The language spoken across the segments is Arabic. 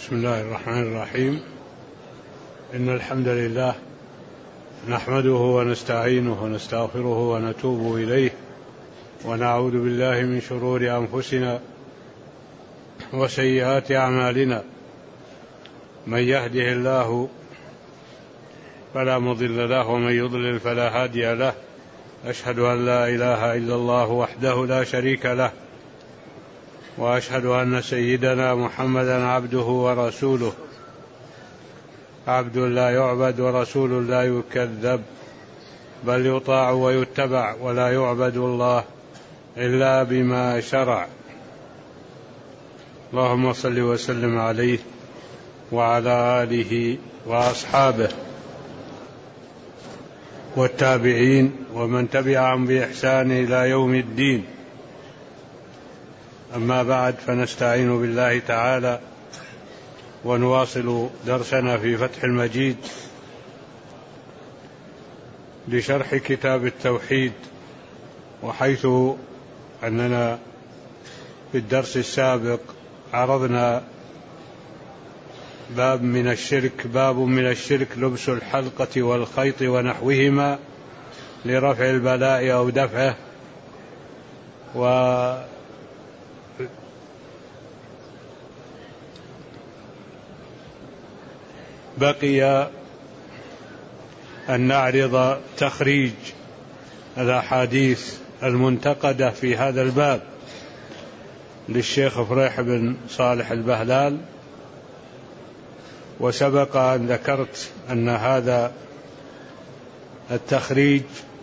بسم الله الرحمن الرحيم. إن الحمد لله نحمده ونستعينه ونستغفره ونتوب إليه ونعوذ بالله من شرور أنفسنا وسيئات أعمالنا. من يهده الله فلا مضل له ومن يضلل فلا هادي له. أشهد أن لا إله إلا الله وحده لا شريك له، وأشهد أن سيدنا محمدا عبده ورسوله، عبد لا يعبد ورسول لا يكذب، بل يطاع ويتبع، ولا يعبد الله إلا بما شرع. اللهم صل وسلم عليه وعلى آله وأصحابه والتابعين ومن تبعهم بإحسان إلى يوم الدين. أما بعد، فنستعين بالله تعالى ونواصل درسنا في فتح المجيد لشرح كتاب التوحيد، وحيث أننا في الدرس السابق عرضنا باب من الشرك لبس الحلقة والخيط ونحوهما لرفع البلاء أو دفعه. بقي أن نعرض تخريج الأحاديث المنتقدة في هذا الباب للشيخ فريح بن صالح البهلال. وسبق أن ذكرت أن هذا التخريج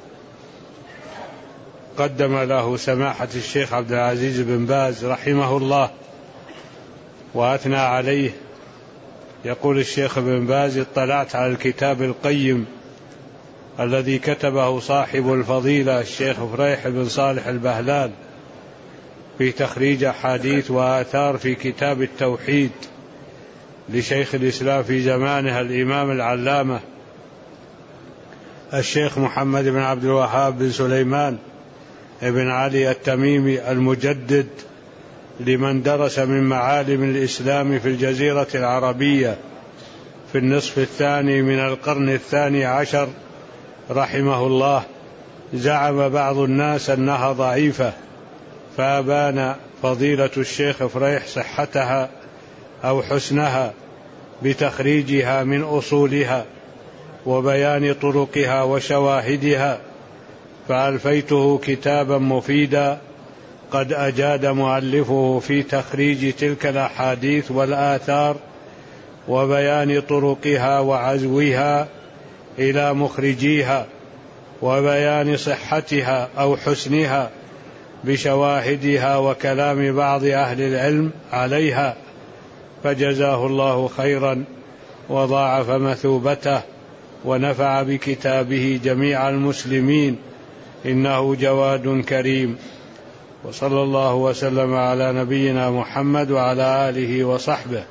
قدم له سماحة الشيخ عبد العزيز بن باز رحمه الله وأثنى عليه. يقول الشيخ بن باز: اطلعت على الكتاب القيم الذي كتبه صاحب الفضيلة الشيخ فريح بن صالح البهلال في تخريج أحاديث وآثار في كتاب التوحيد لشيخ الإسلام في زمانها الإمام العلامة الشيخ محمد بن عبد الوهاب بن سليمان بن علي التميمي المجدد لمن درس من معالم الإسلام في الجزيرة العربية في النصف الثاني من القرن الثاني عشر رحمه الله. زعم بعض الناس أنها ضعيفة، فأبان فضيلة الشيخ فريح صحتها أو حسنها بتخريجها من أصولها وبيان طرقها وشواهدها، فألفيته كتابا مفيدا قد أجاد مؤلفه في تخريج تلك الأحاديث والآثار وبيان طرقها وعزوها إلى مخرجيها وبيان صحتها أو حسنها بشواهدها وكلام بعض أهل العلم عليها، فجزاه الله خيرا وضاعف مثوبته ونفع بكتابه جميع المسلمين، إنه جواد كريم. وصلى الله وسلم على نبينا محمد وعلى آله وصحبه.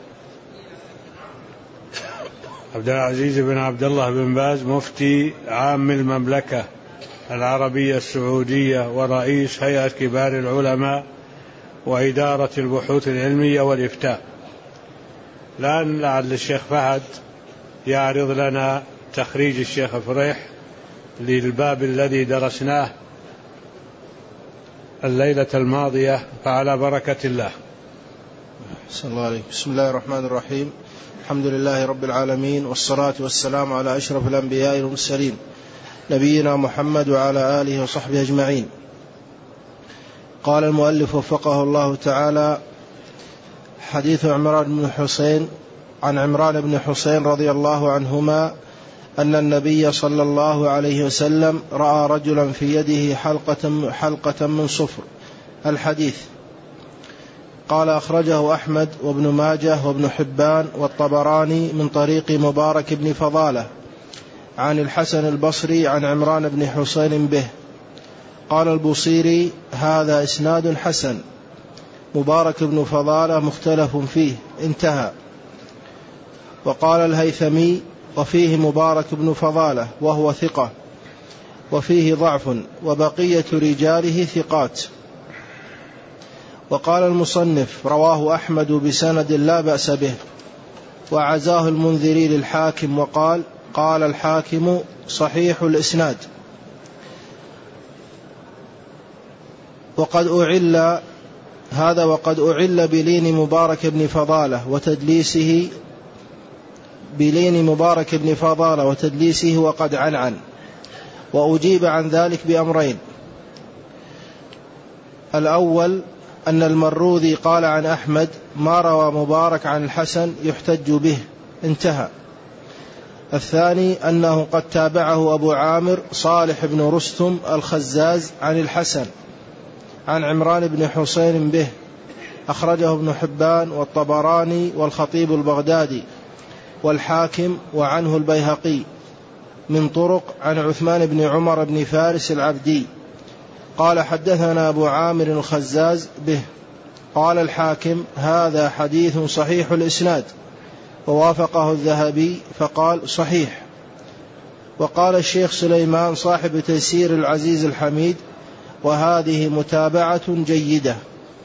عبد العزيز بن عبد الله بن باز مفتي عام المملكة العربية السعودية ورئيس هيئة كبار العلماء وإدارة البحوث العلمية والإفتاء. الآن لعل الشيخ فهد يعرض لنا تخريج الشيخ فريح للباب الذي درسناه الليلة الماضية، فعلى بركة الله. صلى الله عليه. بسم الله الرحمن الرحيم. الحمد لله رب العالمين، والصلاة والسلام على أشرف الأنبياء والمرسلين نبينا محمد وعلى آله وصحبه أجمعين. قال المؤلف وفقه الله تعالى: حديث عمران بن حسين عن عمران بن حسين رضي الله عنهما أن النبي صلى الله عليه وسلم رأى رجلا في يده حلقة من صفر. الحديث. قال: أخرجه أحمد وابن ماجه وابن حبان والطبراني من طريق مبارك بن فضالة عن الحسن البصري عن عمران بن حسين به. قال البوصيري: هذا إسناد حسن. مبارك بن فضالة مختلف فيه. انتهى. وقال الهيثمي: وفيه مبارك بن فضالة وهو ثقة، وفيه ضعف، وبقية رجاله ثقات. وقال المصنف: رواه أحمد بسند لا بأس به. وعزاه المنذري للحاكم وقال: قال الحاكم صحيح الإسناد. وقد أعل بلين مبارك بن فضالة وتدليسه وقد عنعن. وأجيب عن ذلك بأمرين: الأول أن المروذي قال عن أحمد: ما روى مبارك عن الحسن يحتج به، انتهى. الثاني أنه قد تابعه أبو عامر صالح بن رستم الخزاز عن الحسن عن عمران بن حسين به، أخرجه ابن حبان والطبراني والخطيب البغدادي والحاكم، وعنه البيهقي من طرق عن عثمان بن عمر بن فارس العبدي قال: حدثنا أبو عامر الخزاز به. قال الحاكم: هذا حديث صحيح الإسناد، ووافقه الذهبي فقال: صحيح. وقال الشيخ سليمان صاحب تيسير العزيز الحميد: وهذه متابعة جيدة.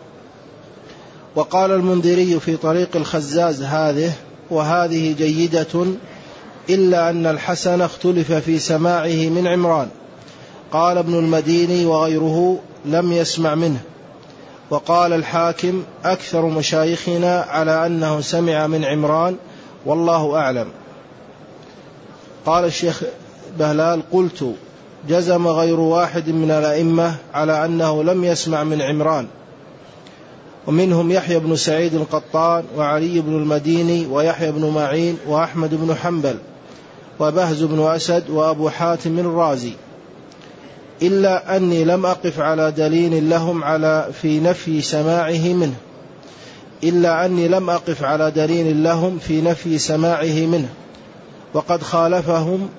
وقال المنذري في طريق الخزاز: وهذه جيدة، إلا أن الحسن اختلف في سماعه من عمران. قال ابن المديني وغيره: لم يسمع منه. وقال الحاكم: أكثر مشايخنا على أنه سمع من عمران، والله أعلم. قال الشيخ بهلال: قلت: جزم غير واحد من الأئمة على أنه لم يسمع من عمران، ومنهم يحيى بن سعيد القطان وعلي بن المديني ويحيى بن معين وأحمد بن حنبل وبهز بن أسد وأبو حاتم الرازي، إلا أني لم أقف على دليل لهم في نفي سماعه منه، وقد خالفهم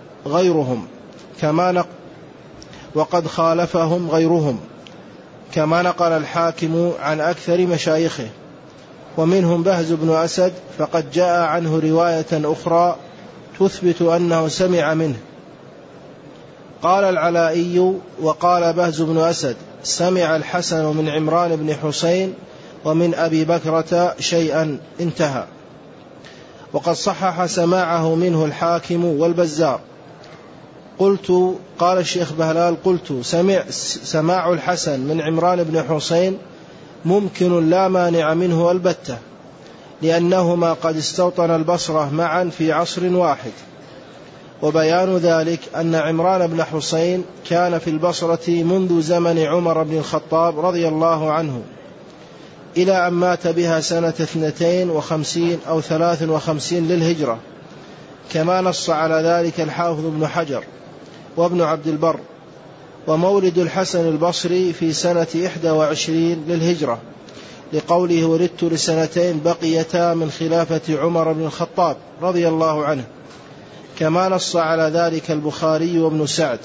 غيرهم كما نقل الحاكم عن أكثر مشايخه، ومنهم بهز بن أسد، فقد جاء عنه رواية أخرى تثبت أنه سمع منه. قال العلائي: وقال بهز بن أسد: سمع الحسن من عمران بن حسين ومن أبي بكرة شيئا، انتهى. وقد صحح سماعه منه الحاكم والبزار. قال الشيخ بهلال: قلت: سماع الحسن من عمران بن حسين ممكن لا مانع منه البتة، لأنهما قد استوطن البصرة معا في عصر واحد. وبيان ذلك أن عمران بن حسين كان في البصرة منذ زمن عمر بن الخطاب رضي الله عنه إلى أن مات بها سنة 52 أو 53 للهجرة، كما نص على ذلك الحافظ ابن حجر وابن عبد البر. ومولد الحسن البصري في سنة 21 للهجرة، لقوله: ولدت لسنتين بقيتا من خلافة عمر بن الخطاب رضي الله عنه، كما نص على ذلك البخاري وابن سعد.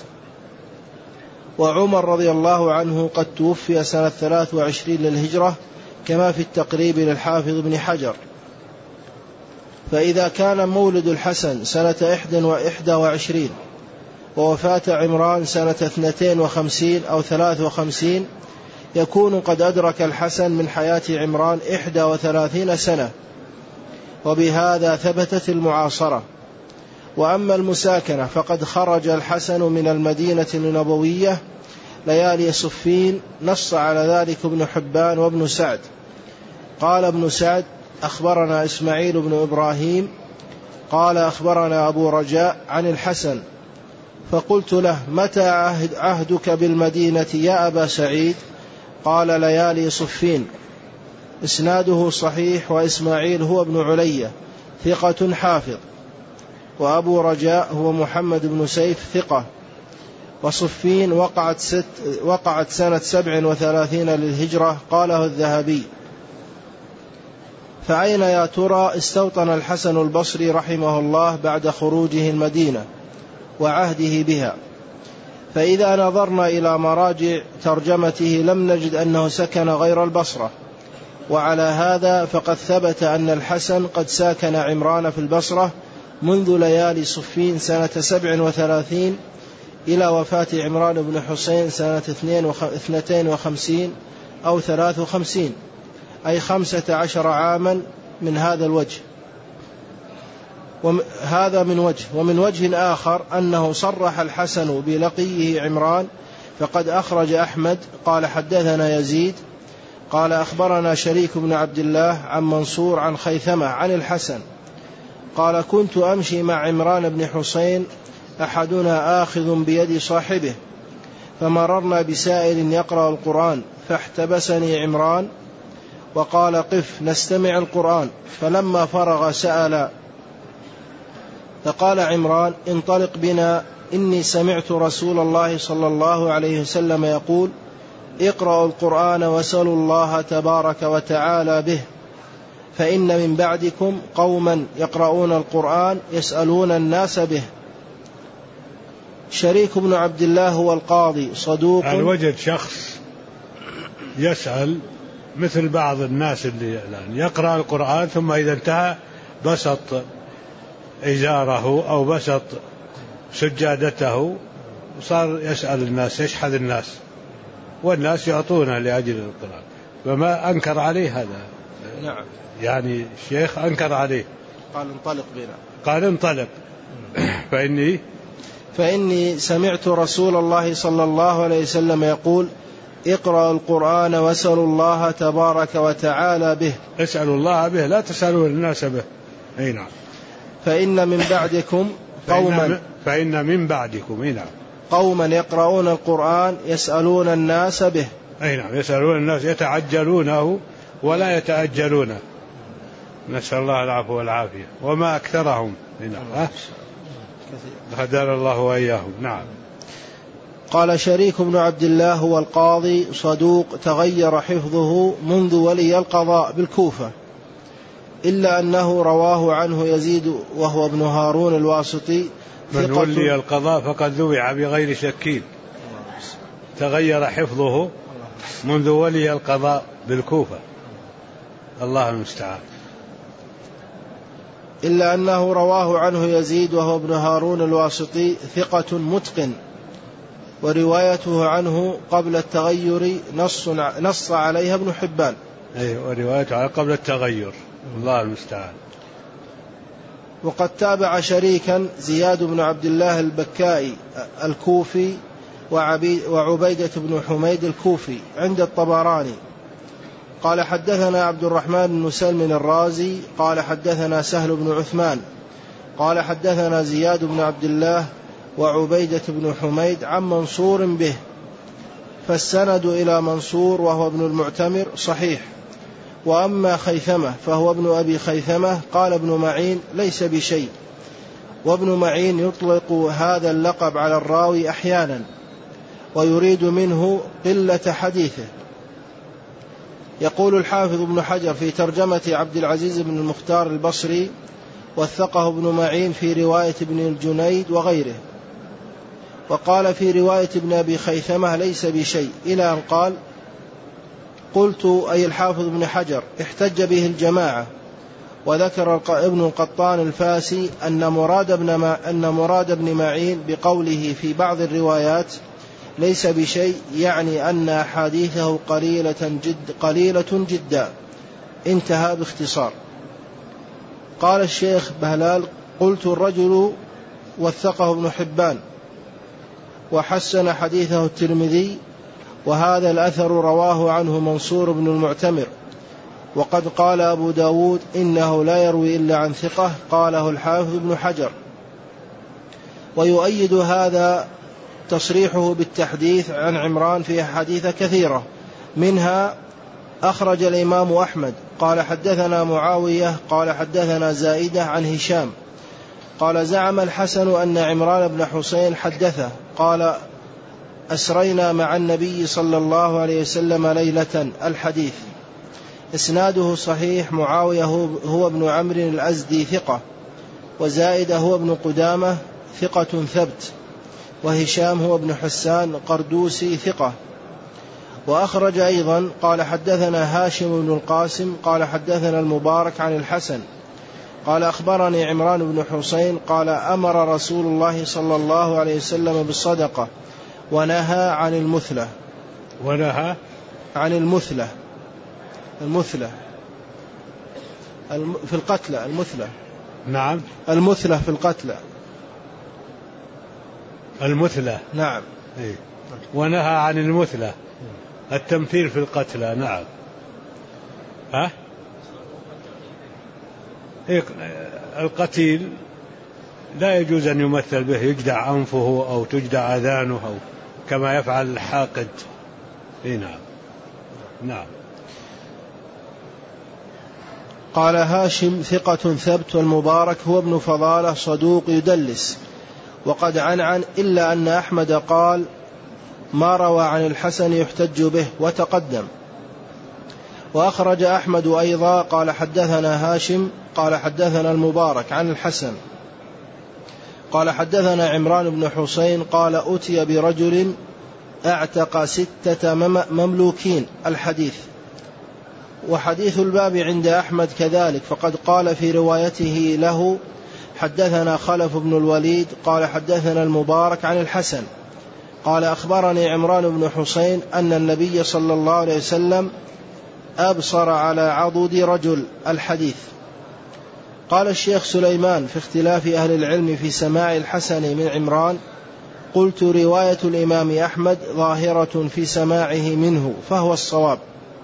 وعمر رضي الله عنه قد توفي سنة 23 للهجرة، كما في التقريب للحافظ ابن حجر. فإذا كان مولد الحسن سنة 21 ووفاة عمران سنة 52 أو 53، يكون قد أدرك الحسن من حياة عمران 31 سنة، وبهذا ثبتت المعاصرة. وأما المساكنة فقد خرج الحسن من المدينة النبوية ليالي صفين، نص على ذلك ابن حبان وابن سعد. قال ابن سعد: أخبرنا إسماعيل بن إبراهيم قال أخبرنا أبو رجاء عن الحسن، فقلت له: متى عهدك بالمدينة يا أبا سعيد؟ قال: ليالي صفين. إسناده صحيح، وإسماعيل هو ابن علية ثقة حافظ، وأبو رجاء هو محمد بن سيف ثقة. وصفين وقعت سنة 37 للهجرة، قاله الذهبي. فأين يا ترى استوطن الحسن البصري رحمه الله بعد خروجه المدينة وعهده بها؟ فإذا نظرنا إلى مراجع ترجمته لم نجد أنه سكن غير البصرة. وعلى هذا فقد ثبت أن الحسن قد ساكن عمران في البصرة منذ ليالي صفين سنة 37 إلى وفاة عمران بن حسين سنة 52 أو 53، أي 15 عاما من هذا الوجه. هذا من وجه. ومن وجه آخر أنه صرح الحسن بلقيه عمران، فقد أخرج أحمد قال حدثنا يزيد قال أخبرنا شريك بن عبد الله عن منصور عن خيثمة عن الحسن قال كنت أمشي مع عمران بن حسين أحدنا آخذ بيد صاحبه، فمررنا بسائل يقرأ القرآن، فاحتبسني عمران وقال قف نستمع القرآن، فلما فرغ سأل، فقال عمران انطلق بنا، إني سمعت رسول الله صلى الله عليه وسلم يقول اقرأوا القرآن واسألوا الله تبارك وتعالى به، فإن من بعدكم قوما يقرؤون القرآن يسألون الناس به. شريك بن عبد الله هو القاضي صدوق. يعني وجد شخص يسأل مثل بعض الناس اللي الآن يقرأ القرآن ثم إذا انتهى بسط إزاره أو بسط سجادته وصار يسأل الناس يشحذ الناس والناس يعطونه لأجل القرآن، فما أنكر عليه هذا. نعم. يعني الشيخ أنكر عليه قال انطلق بنا، قال انطلق فإني سمعت رسول الله صلى الله عليه وسلم يقول اقرأ القرآن واسألوا الله تبارك وتعالى به. اسألوا الله به لا تسألوا الناس به. أي نعم. فإن من بعدكم قوما يقرؤون القرآن يسألون الناس به. أي نعم، يسألون الناس يتعجلونه ولا يتأجلونه، نسأل الله العفو والعافية، وما أكثرهم. نعم. هدانا الله وإياهم. نعم. قال شريك بن عبد الله هو القاضي صدوق تغير حفظه منذ ولي القضاء بالكوفة، إلا أنه رواه عنه يزيد وهو ابن هارون الواسطي. من ولي القضاء فقد ذبح بغير شكين. تغير حفظه منذ ولي القضاء بالكوفة، الله المستعان. إلا أنه رواه عنه يزيد وهو ابن هارون الواسطي ثقة متقن، وروايته عنه قبل التغير نص عليها ابن حبان. أيوة، وروايته قبل التغير، الله المستعان. وقد تابع شريكا زياد بن عبد الله البكائي الكوفي وعبيدة بن حميد الكوفي عند الطبراني. قال حدثنا عبد الرحمن بن سلم الرازي قال حدثنا سهل بن عثمان قال حدثنا زياد بن عبد الله وعبيدة بن حميد عن منصور به، فالسند إلى منصور وهو ابن المعتمر صحيح. وأما خيثمة فهو ابن أبي خيثمة قال ابن معين ليس بشيء، وابن معين يطلق هذا اللقب على الراوي أحيانا ويريد منه قلة حديثه. يقول الحافظ ابن حجر في ترجمة عبد العزيز بن المختار البصري وثقه ابن معين في رواية ابن الجنيد وغيره. وقال في رواية ابن أبي خيثمة ليس بشيء، إلى أن قال قلت أي الحافظ ابن حجر احتج به الجماعة. وذكر ابن القطان الفاسي أن مراد ابن معين بقوله في بعض الروايات ليس بشيء يعني أن أحاديثه قليلة جدا. انتهى باختصار. قال الشيخ بهلال قلت الرجل وثقه ابن حبان وحسن حديثه الترمذي، وهذا الأثر رواه عنه منصور بن المعتمر. وقد قال أبو داود إنه لا يروي إلا عن ثقة، قاله الحافظ ابن حجر. ويؤيد هذا تصريحه بالتحديث عن عمران في حديث كثيرة، منها أخرج الإمام أحمد قال حدثنا معاوية قال حدثنا زائدة عن هشام قال زعم الحسن أن عمران بن حسين حدثه قال أسرينا مع النبي صلى الله عليه وسلم ليلة. الحديث إسناده صحيح. معاوية هو ابن عمرو الأزدي ثقة، وزائدة هو ابن قدامة ثقة ثبت، وهشام هو ابن حسان قردوسي ثقة. وأخرج أيضا قال حدثنا هاشم بن القاسم قال حدثنا المبارك عن الحسن قال أخبرني عمران بن حسين قال أمر رسول الله صلى الله عليه وسلم بالصدقة ونهى عن المثلة. ونهى عن المثلة في القتلى المثلة نعم. المثلة في القتلى. المثلة. نعم. إيه. ونهى عن المثلة، التمثيل في القتلى. نعم. ها؟ إيه، القتيل لا يجوز أن يمثل به، يجدع أنفه أو تجدع أذانه أو كما يفعل الحاقد. إيه نعم. نعم. قال هاشم ثقة ثبت، والمبارك هو ابن فضالة صدوق يدلس وقد عنعن، إلا أن أحمد قال ما روى عن الحسن يحتج به وتقدم. وأخرج أحمد أيضا قال حدثنا هاشم قال حدثنا المبارك عن الحسن قال حدثنا عمران بن حسين قال أتي برجل اعتق 6 مملوكين الحديث. وحديث الباب عند أحمد كذلك، فقد قال في روايته له حدثنا خلف بن الوليد قال حدثنا المبارك عن الحسن قال أخبرني عمران بن حسين أن النبي صلى الله عليه وسلم أبصر على عضد رجل الحديث. قال الشيخ سليمان في اختلاف أهل العلم في سماع الحسن من عمران، قلت رواية الإمام أحمد ظاهرة في سماعه منه فهو الصواب.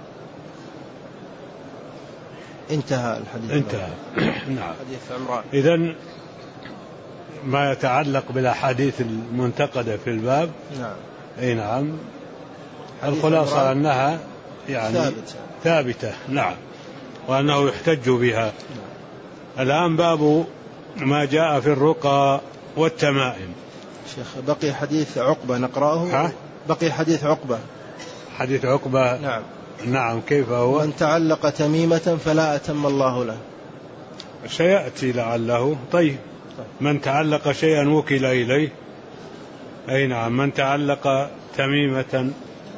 انتهى الحديث. انتهى. نعم. حديث عمران. إذن ما يتعلق بالأحاديث المنتقدة في الباب. نعم. أي نعم. الخلاصة أنها يعني ثابتة. نعم. وأنه يحتج بها. نعم. الآن باب ما جاء في الرقى والتمائم. شيخ بقي حديث عقبة نقرأه. بقي حديث عقبة. حديث عقبة. نعم. نعم. كيف هو؟ من تعلق تميمة فلا أتم الله له. سيأتي لعله. طيب. من تعلق شيئا وكل إليه. أي نعم. من تعلق تميمة.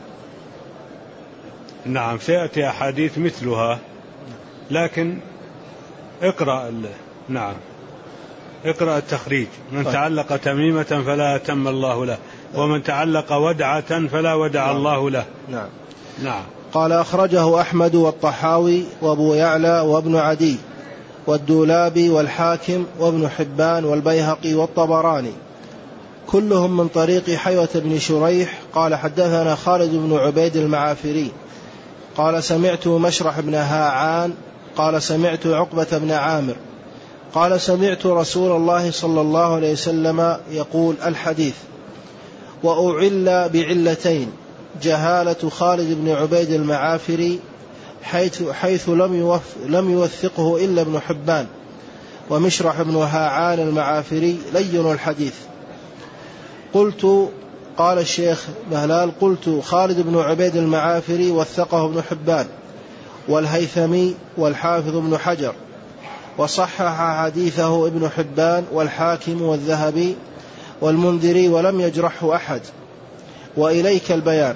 نعم. سيأتي أحاديث مثلها، لكن اقرأ. نعم. اقرأ التخريج. من تعلق تميمة فلا أتم الله له، ومن تعلق ودعة فلا ودع الله له. نعم. نعم. قال أخرجه أحمد والطحاوي وأبو يعلى وابن عدي والدولابي والحاكم وابن حبان والبيهقي والطبراني، كلهم من طريق حيوة بن شريح قال حدثنا خالد بن عبيد المعافري قال سمعت مشرح بن هاعان قال سمعت عقبة بن عامر قال سمعت رسول الله صلى الله عليه وسلم يقول الحديث. وأعل بعلتين: جهالة خالد بن عبيد المعافري حيث لم يوثقه إلا ابن حبان، ومشرح بن هاعان المعافري لين الحديث. قلت قال الشيخ بهلال قلت خالد بن عبيد المعافري وثقه ابن حبان والهيثمي والحافظ ابن حجر، وصحح حديثه ابن حبان والحاكم والذهبي والمنذري ولم يجرحه أحد، وإليك البيان.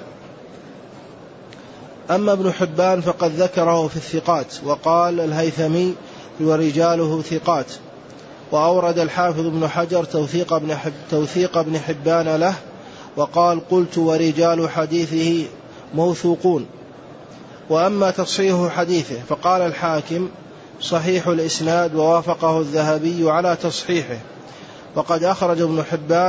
أما ابن حبان فقد ذكره في الثقات، وقال الهيثمي ورجاله ثقات، وأورد الحافظ ابن حجر توثيق ابن حبان له، وقال قلت ورجال حديثه موثوقون. وأما تصحيح حديثه فقال الحاكم صحيح الإسناد، ووافقه الذهبي على تصحيحه، وقد أخرج ابن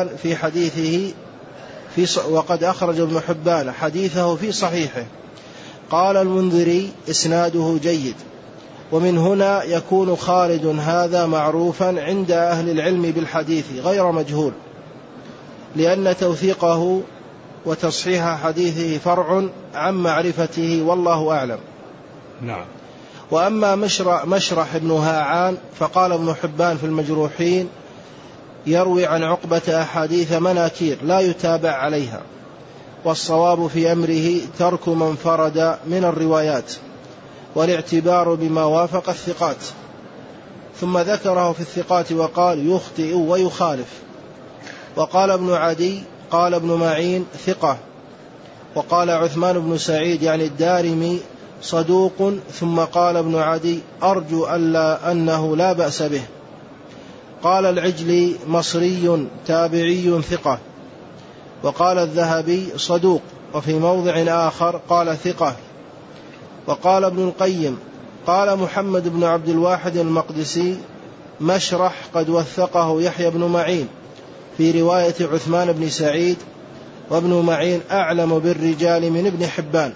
حبان حديثه في صحيحه. قال المنذري إسناده جيد. ومن هنا يكون خالد هذا معروفا عند أهل العلم بالحديث غير مجهول، لأن توثيقه وتصحيح حديثه فرع عن معرفته، والله أعلم. نعم. وأما مشرح بن هاعان فقال ابن حبان في المجروحين يروي عن عقبة أحاديث مناكير لا يتابع عليها، والصواب في أمره ترك من فرد من الروايات، والاعتبار بما وافق الثقات. ثم ذكره في الثقات وقال يخطئ ويخالف. وقال ابن عدي قال ابن معين ثقة، وقال عثمان بن سعيد يعني الدارمي صدوق، ثم قال ابن عدي أرجو أنه لا بأس به. قال العجلي مصري تابعي ثقة، وقال الذهبي صدوق، وفي موضع آخر قال ثقة. وقال ابن القيم قال محمد بن عبد الواحد المقدسي مشرح قد وثقه يحيى بن معين في رواية عثمان بن سعيد، وابن معين أعلم بالرجال من ابن حبان.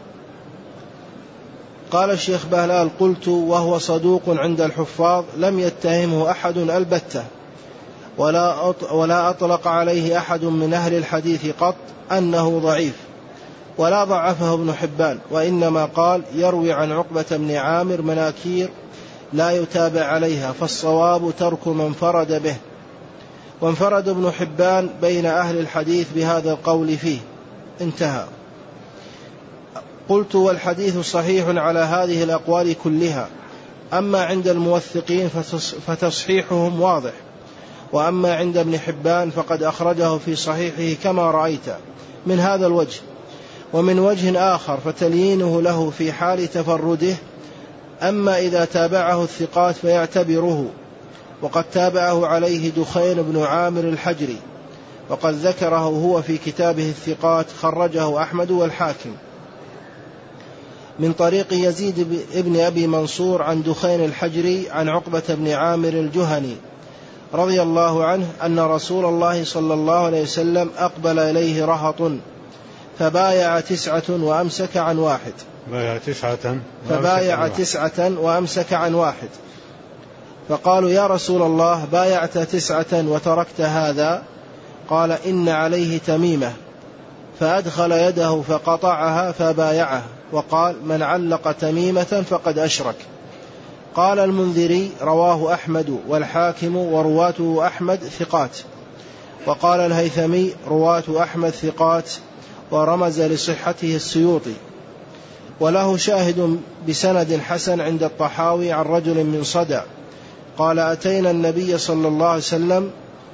قال الشيخ بهلال: قلت وهو صدوق عند الحفاظ، لم يتهمه أحد البتة، ولا أطلق عليه أحد من أهل الحديث قط أنه ضعيف، ولا ضعفه ابن حبان، وإنما قال يروي عن عقبة بن عامر مناكير لا يتابع عليها، فالصواب ترك من فرد به. وانفرد ابن حبان بين أهل الحديث بهذا القول فيه. انتهى. قلت: والحديث صحيح على هذه الأقوال كلها، أما عند الموثقين فتصحيحهم واضح، وأما عند ابن حبان فقد أخرجه في صحيحه كما رأيت من هذا الوجه، ومن وجه آخر فتليينه له في حال تفرده. أما إذا تابعه الثقات فيعتبره، وقد تابعه عليه دخين بن عامر الحجري، وقد ذكره هو في كتابه الثقات، خرجه أحمد والحاكم من طريق يزيد ابن أبي منصور عن دخين الحجري عن عقبة بن عامر الجهني رضي الله عنه أن رسول الله صلى الله عليه وسلم أقبل إليه رهط فبايع 9 وأمسك عن 1. فبايع 9 وأمسك عن 1. فقالوا: يا رسول الله، بايعت 9 وتركت هذا؟ قال: إن عليه تميمة. فأدخل يده فقطعها فبايعه، وقال: من علق تميمة فقد أشرك. قال المنذري: رواه أحمد والحاكم ورواته أحمد ثقات. وقال الهيثمي: رواة أحمد ثقات، ورمز لصحته السيوطي. وله شاهد بسند حسن عند الطحاوي عن رجل من صدى قال: أتينا النبي صلى الله عليه وسلم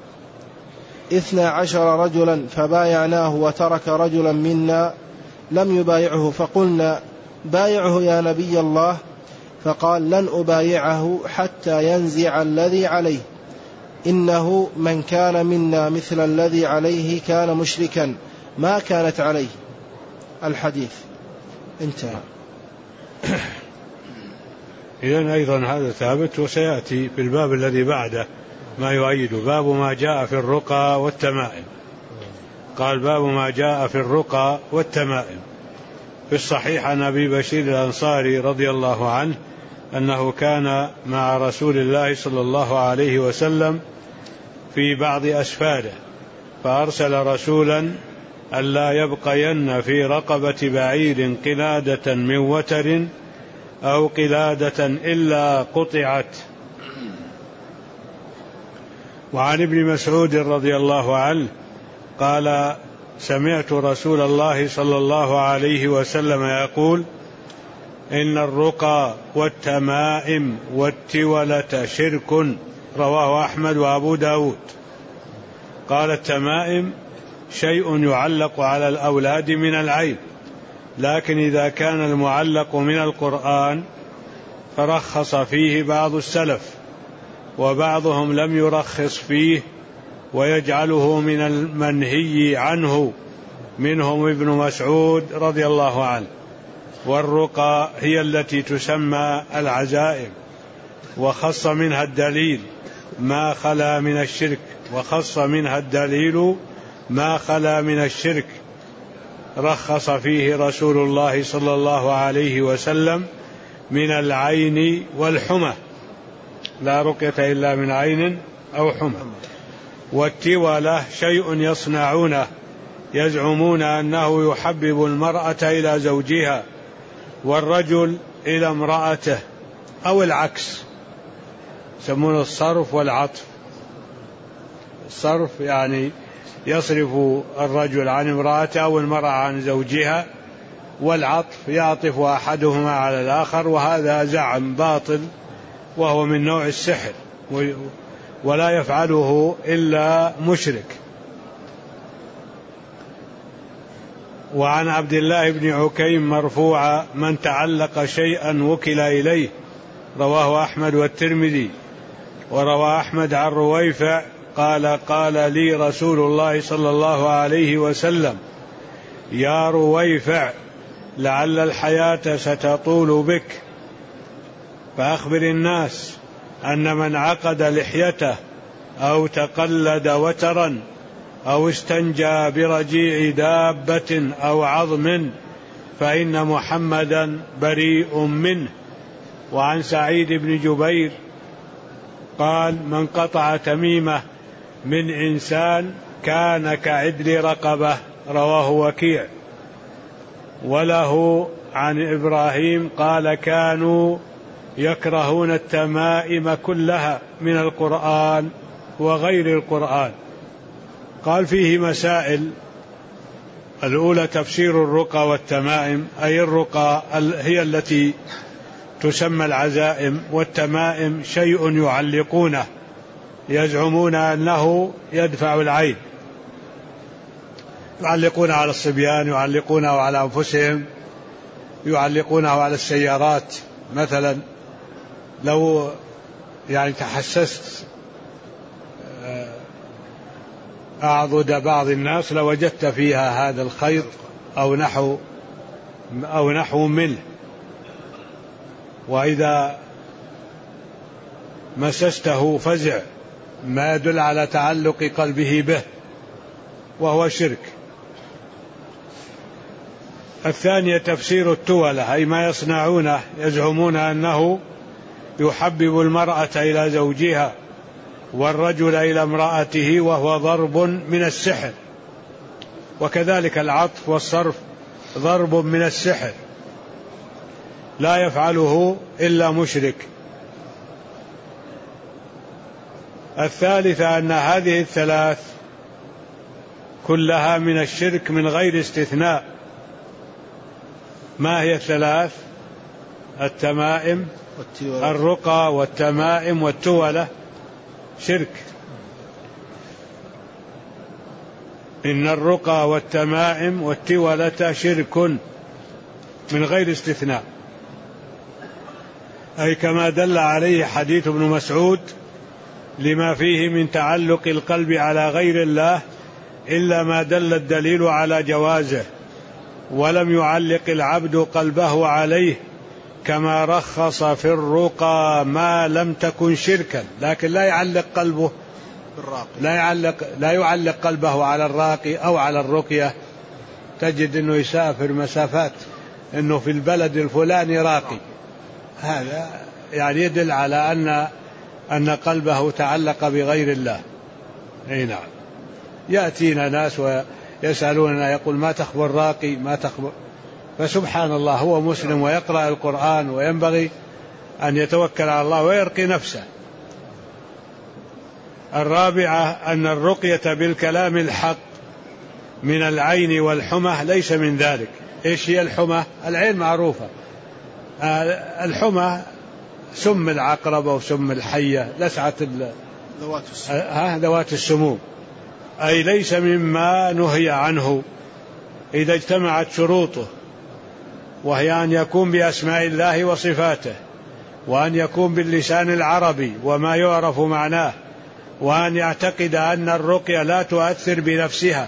12 رجلا فبايعناه، وترك رجلا منا لم يبايعه، فقلنا: بايعه يا نبي الله. فقال: لن أبايعه حتى ينزع الذي عليه، إنه من كان منا مثل الذي عليه كان مشركا ما كانت عليه. الحديث انتهى. إذن أيضا هذا ثابت، وسيأتي في الباب الذي بعده ما يؤيد. باب ما جاء في الرقى والتمائم. قال: باب ما جاء في الرقى والتمائم. في الصحيح عن أبي بشير الأنصاري رضي الله عنه أنه كان مع رسول الله صلى الله عليه وسلم في بعض أسفاره، فأرسل رسولا ألا يبقين في رقبة بعير قلادة من وتر أو قلادة إلا قطعت. وعن ابن مسعود رضي الله عنه قال: سمعت رسول الله صلى الله عليه وسلم يقول: إن الرقى والتمائم والتولة شرك. رواه أحمد وأبو داود. قال: التمائم شيء يعلق على الأولاد من العيب، لكن إذا كان المعلق من القرآن فرخص فيه بعض السلف، وبعضهم لم يرخص فيه ويجعله من المنهي عنه، منهم ابن مسعود رضي الله عنه. والرقى هي التي تسمى العزائم، وخص منها الدليل ما خلا من الشرك، وخص منها الدليل ما خلا من الشرك، رخص فيه رسول الله صلى الله عليه وسلم من العين والحمى، لا رقية إلا من عين أو حمى. والتولة شيء يصنعونه يزعمون أنه يحبب المرأة إلى زوجها والرجل إلى امرأته، أو العكس، يسمون الصرف والعطف. الصرف يعني يصرف الرجل عن امرأته أو المرأة عن زوجها، والعطف يعطف أحدهما على الآخر، وهذا زعم باطل وهو من نوع السحر، ولا يفعله إلا مشرك. وعن عبد الله بن عكيم مرفوعا: من تعلق شيئا وكل إليه. رواه أحمد والترمذي. وروى أحمد عن رويفع قال: قال لي رسول الله صلى الله عليه وسلم: يا رويفع، لعل الحياة ستطول بك، فأخبر الناس أن من عقد لحيته أو تقلد وترا أو استنجى برجيع دابة أو عظم فإن محمدا بريء منه. وعن سعيد بن جبير قال: من قطع تميمة من إنسان كان كعدل رقبة. رواه وكيع. وله عن إبراهيم قال: كانوا يكرهون التمائم كلها من القرآن وغير القرآن. قال: فيه مسائل. الأولى تفسير الرقى والتمائم، أي الرقى هي التي تسمى العزائم، والتمائم شيء يعلقونه يزعمون أنه يدفع العين، يعلقونه على الصبيان، يعلقونه على أنفسهم، يعلقونه على السيارات. مثلا لو تحسست أعضد بعض الناس لوجدت فيها هذا الخيط أو نحو منه، وإذا مسسته فزع، ما يدل على تعلق قلبه به، وهو شرك. الثانية تفسير التولة، أي ما يصنعونه، يزعمون أنه يحبب المرأة إلى زوجها والرجل إلى امرأته، وهو ضرب من السحر. وكذلك العطف والصرف ضرب من السحر لا يفعله إلا مشرك. الثالثة أن هذه الثلاث كلها من الشرك من غير استثناء. ما هي الثلاث؟ التمائم، الرقى والتمائم والتولة شرك. إن الرقى والتمائم والتولة شرك من غير استثناء، أي كما دل عليه حديث ابن مسعود: لما فيه من تعلق القلب على غير الله إلا ما دل الدليل على جوازه، ولم يعلق العبد قلبه عليه، كما رخص في الرقى ما لم تكن شركا. لكن لا يعلق قلبه لا يعلق قلبه على الراقي أو على الرقية. تجد أنه يسافر مسافات أنه في البلد الفلاني راقي، هذا يدل على أن قلبه تعلق بغير الله. أي نعم. يأتينا ناس ويسألوننا، يقول: ما تخبر راقي، ما تخبر. فسبحان الله، هو مسلم ويقرأ القرآن، وينبغي أن يتوكل على الله ويرقي نفسه. الرابعة أن الرقية بالكلام الحق من العين والحمى ليس من ذلك. إيش هي الحمى؟ العين معروفة، الحمى سم العقرب أو سم الحية، لسعة ذوات السموم، أي ليس مما نهي عنه إذا اجتمعت شروطه، وهي أن يكون بأسماء الله وصفاته، وأن يكون باللسان العربي وما يعرف معناه، وأن يعتقد أن الرقية لا تؤثر بنفسها.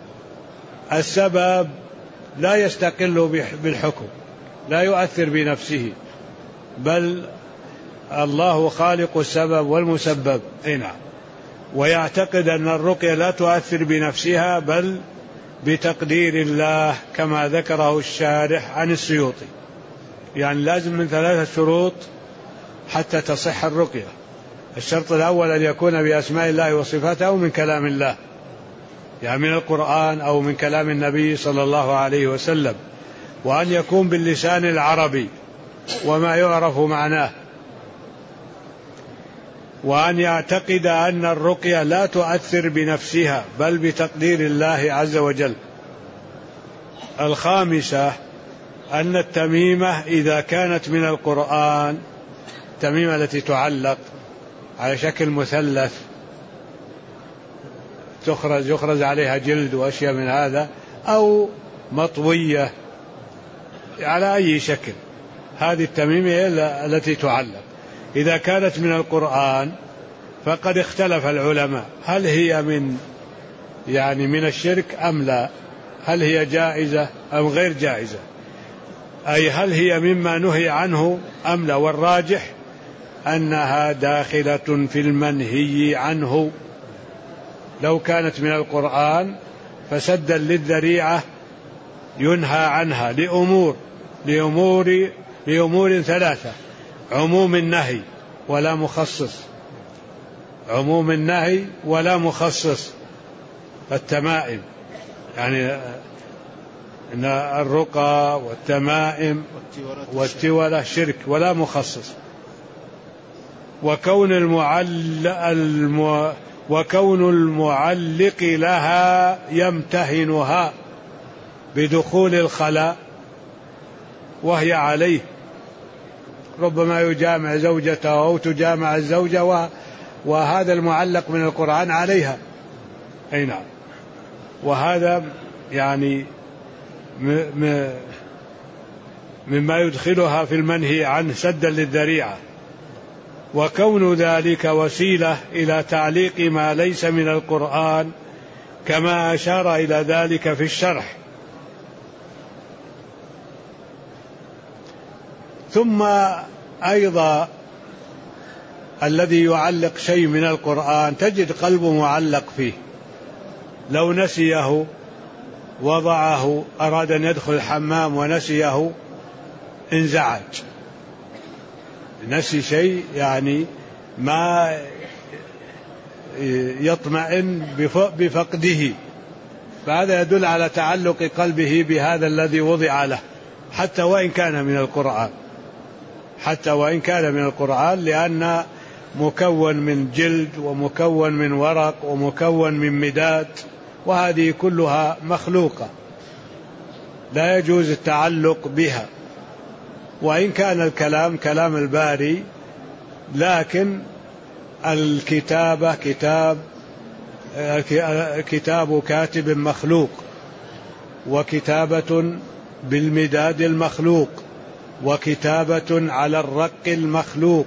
السبب لا يستقل بالحكم، لا يؤثر بنفسه، بل الله خالق السبب والمسبب. نعم. ويعتقد أن الرقية لا تؤثر بنفسها بل بتقدير الله، كما ذكره الشارح عن السيوطي. لازم من 3 شروط حتى تصح الرقية. الشرط الأول أن يكون بأسماء الله وصفاته أو من كلام الله، من القرآن أو من كلام النبي صلى الله عليه وسلم، وأن يكون باللسان العربي وما يعرف معناه، وأن يعتقد أن الرقية لا تؤثر بنفسها بل بتقدير الله عز وجل. الخامسة أن التميمة إذا كانت من القرآن، التميمة التي تعلق على شكل مثلث يخرج عليها جلد وأشياء من هذا، أو مطوية على أي شكل، هذه التميمة هي التي تعلق. إذا كانت من القرآن فقد اختلف العلماء هل هي من الشرك أم لا، هل هي جائزة أم غير جائزة، أي هل هي مما نهي عنه أم لا. والراجح أنها داخلة في المنهي عنه. لو كانت من القرآن فسدا للذريعة ينهى عنها لأمور ثلاثة: عموم النهي ولا مخصص، عموم النهي ولا مخصص. التمائم يعني إن الرقى والتمائم والتولة شرك ولا مخصص. وكون المعلق لها يمتهنها بدخول الخلاء وهي عليه، ربما يجامع زوجته أو تجامع الزوجة وهذا المعلق من القرآن عليها. أي نعم. وهذا يعني مما يدخلها في المنهي عنه سدا للذريعة. وكون ذلك وسيلة إلى تعليق ما ليس من القرآن كما أشار إلى ذلك في الشرح. ثم أيضا الذي يعلق شيء من القرآن تجد قلبه معلق فيه، لو نسيه وضعه، أراد أن يدخل الحمام ونسيه انزعج، نسي شيء يعني ما يطمئن بفقده، فهذا يدل على تعلق قلبه بهذا الذي وضع له حتى وإن كان من القرآن، لأن مكون من جلد ومكون من ورق ومكون من مداد، وهذه كلها مخلوقة لا يجوز التعلق بها. وإن كان الكلام كلام الباري، لكن الكتابة كتاب كاتب مخلوق، وكتابة بالمداد المخلوق، وكتابة على الرق المخلوق،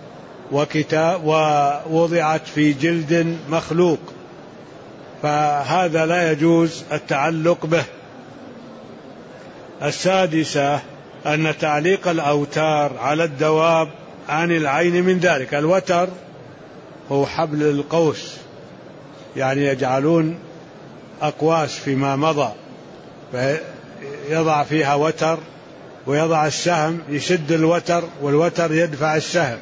ووضعت في جلد مخلوق، فهذا لا يجوز التعلق به. السادسة أن تعليق الأوتار على الدواب عن العين من ذلك. الوتر هو حبل القوس، يعني يجعلون أقواس فيما مضى فيضع فيها وتر، ويضع السهم يشد الوتر والوتر يدفع السهم،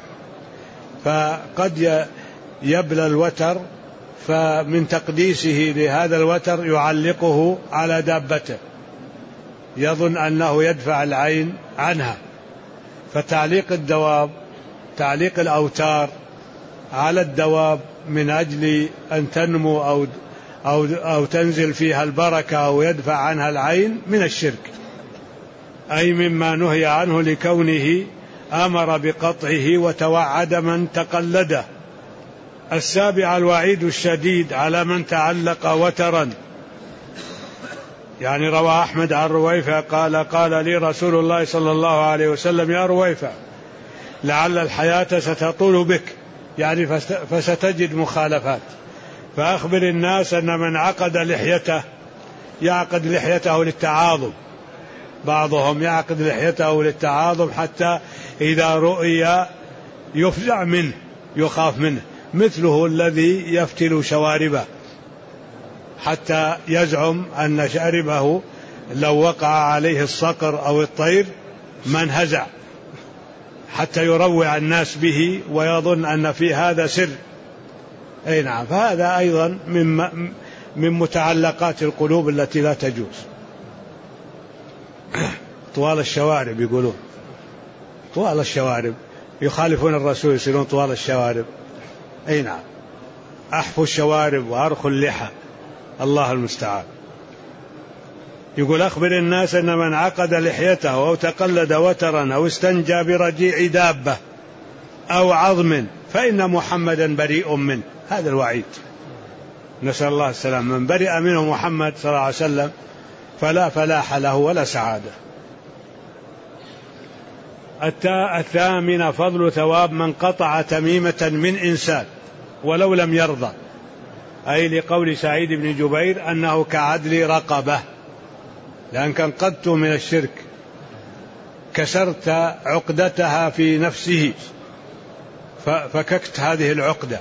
فقد يبلى الوتر، فمن تقديسه لهذا الوتر يعلقه على دابته يظن أنه يدفع العين عنها. فتعليق الدواب، تعليق الأوتار على الدواب من أجل أن تنمو أو تنزل فيها البركة أو يدفع عنها العين من الشرك، أي مما نهي عنه لكونه أمر بقطعه وتوعد من تقلده. السابع الوعيد الشديد على من تعلق وترا، يعني روى أحمد عن رويفة قال لي رسول الله صلى الله عليه وسلم: يا رويفة، لعل الحياة ستطول بك، يعني فستجد مخالفات، فأخبر الناس أن من عقد لحيته يعقد لحيته للتعاظم، بعضهم يعقد لحيته للتعاظم حتى إذا رؤي يفزع منه يخاف منه، مثله الذي يفتل شواربه حتى يزعم أن شاربه لو وقع عليه الصقر أو الطير ما انهزع، حتى يروع الناس به ويظن أن في هذا سر. أي نعم، فهذا أيضا من متعلقات القلوب التي لا تجوز. طوال الشوارب يقولون، طوال الشوارب يخالفون الرسول، يصيرون طوال الشوارب. أي نعم، أحفوا الشوارب وأرخوا اللحى، الله المستعان. يقول: أخبر الناس أن من عقد لحيته أو تقلد وترا أو استنجى برجيع دابة أو عظم فإن محمدا بريء منه. هذا الوعيد، نسأل الله السلام. من برئ منه محمد صلى الله عليه وسلم فلا فلاح له ولا سعادة. الثامن فضل ثواب من قطع تميمة من إنسان ولو لم يرضى، أي لقول سعيد بن جبير أنه كعدل رقبة، لأنك انقذت من الشرك، كسرت عقدتها في نفسه، فككت هذه العقدة.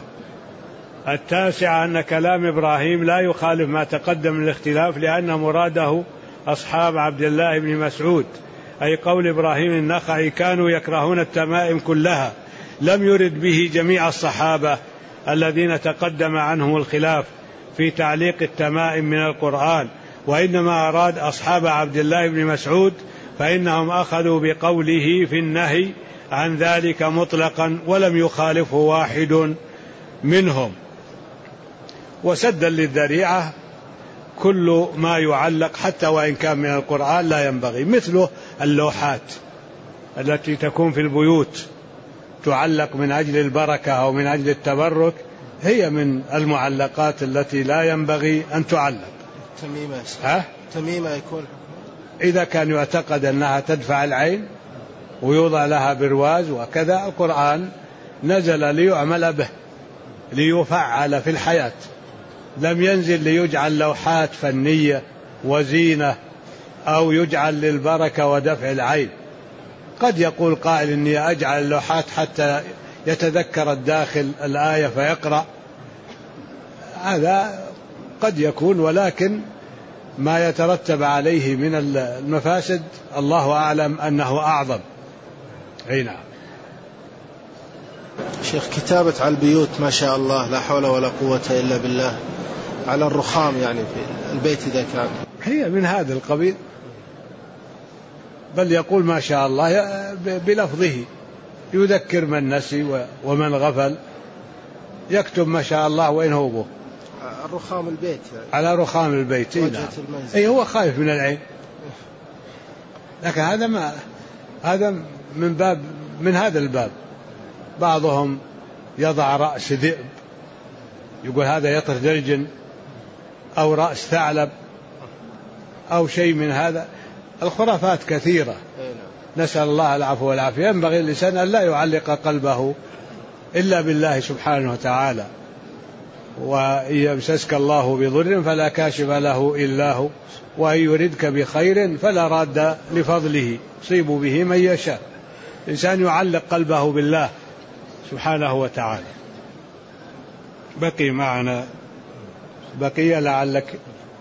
9 أن كلام إبراهيم لا يخالف ما تقدم من الاختلاف، لأن مراده أصحاب عبد الله بن مسعود، أي قول إبراهيم النخعي كانوا يكرهون التمائم كلها، لم يرد به جميع الصحابة الذين تقدم عنهم الخلاف في تعليق التمائم من القرآن، وإنما أراد أصحاب عبد الله بن مسعود، فإنهم أخذوا بقوله في النهي عن ذلك مطلقا ولم يخالفه واحد منهم. وسدا للذريعة كل ما يعلق حتى وإن كان من القرآن لا ينبغي، مثله اللوحات التي تكون في البيوت تعلق من أجل البركة أو من أجل التبرك، هي من المعلقات التي لا ينبغي أن تعلق. تميمة يكون إذا كان يعتقد أنها تدفع العين ويوضع لها برواز وكذا، القرآن نزل ليعمل به ليفعل في الحياة، لم ينزل ليجعل لوحات فنية وزينة أو يجعل للبركة ودفع العين. قد يقول قائل إني أجعل اللوحات حتى يتذكر الداخل الآية فيقرأ، هذا قد يكون، ولكن ما يترتب عليه من المفاسد الله أعلم أنه أعظم. أي نعم. شيخ، كتابة على البيوت ما شاء الله لا حول ولا قوة إلا بالله، على الرخام يعني في البيت إذا كان، هي من هذا القبيل، بل يقول ما شاء الله بلفظه، يذكر من نسي ومن غفل، يكتب ما شاء الله وين هو به. الرخام البيت يعني. على رخام البيت. أي هو خايف من العين، لكن هذا من هذا الباب. بعضهم يضع رأس ذئب، يقول هذا يطر دلجن، أو رأس ثعلب أو شيء من هذا. الخرافات كثيرة، نسأل الله العفو والعافية. ينبغي الإنسان أن لا يعلق قلبه إلا بالله سبحانه وتعالى، وإن يمسسك الله بضر فلا كاشف له إلا هو، وإن يردك بخير فلا راد لفضله يصيب به من يشاء. الإنسان يعلق قلبه بالله سبحانه وتعالى. بقي معنا بقية، لعلك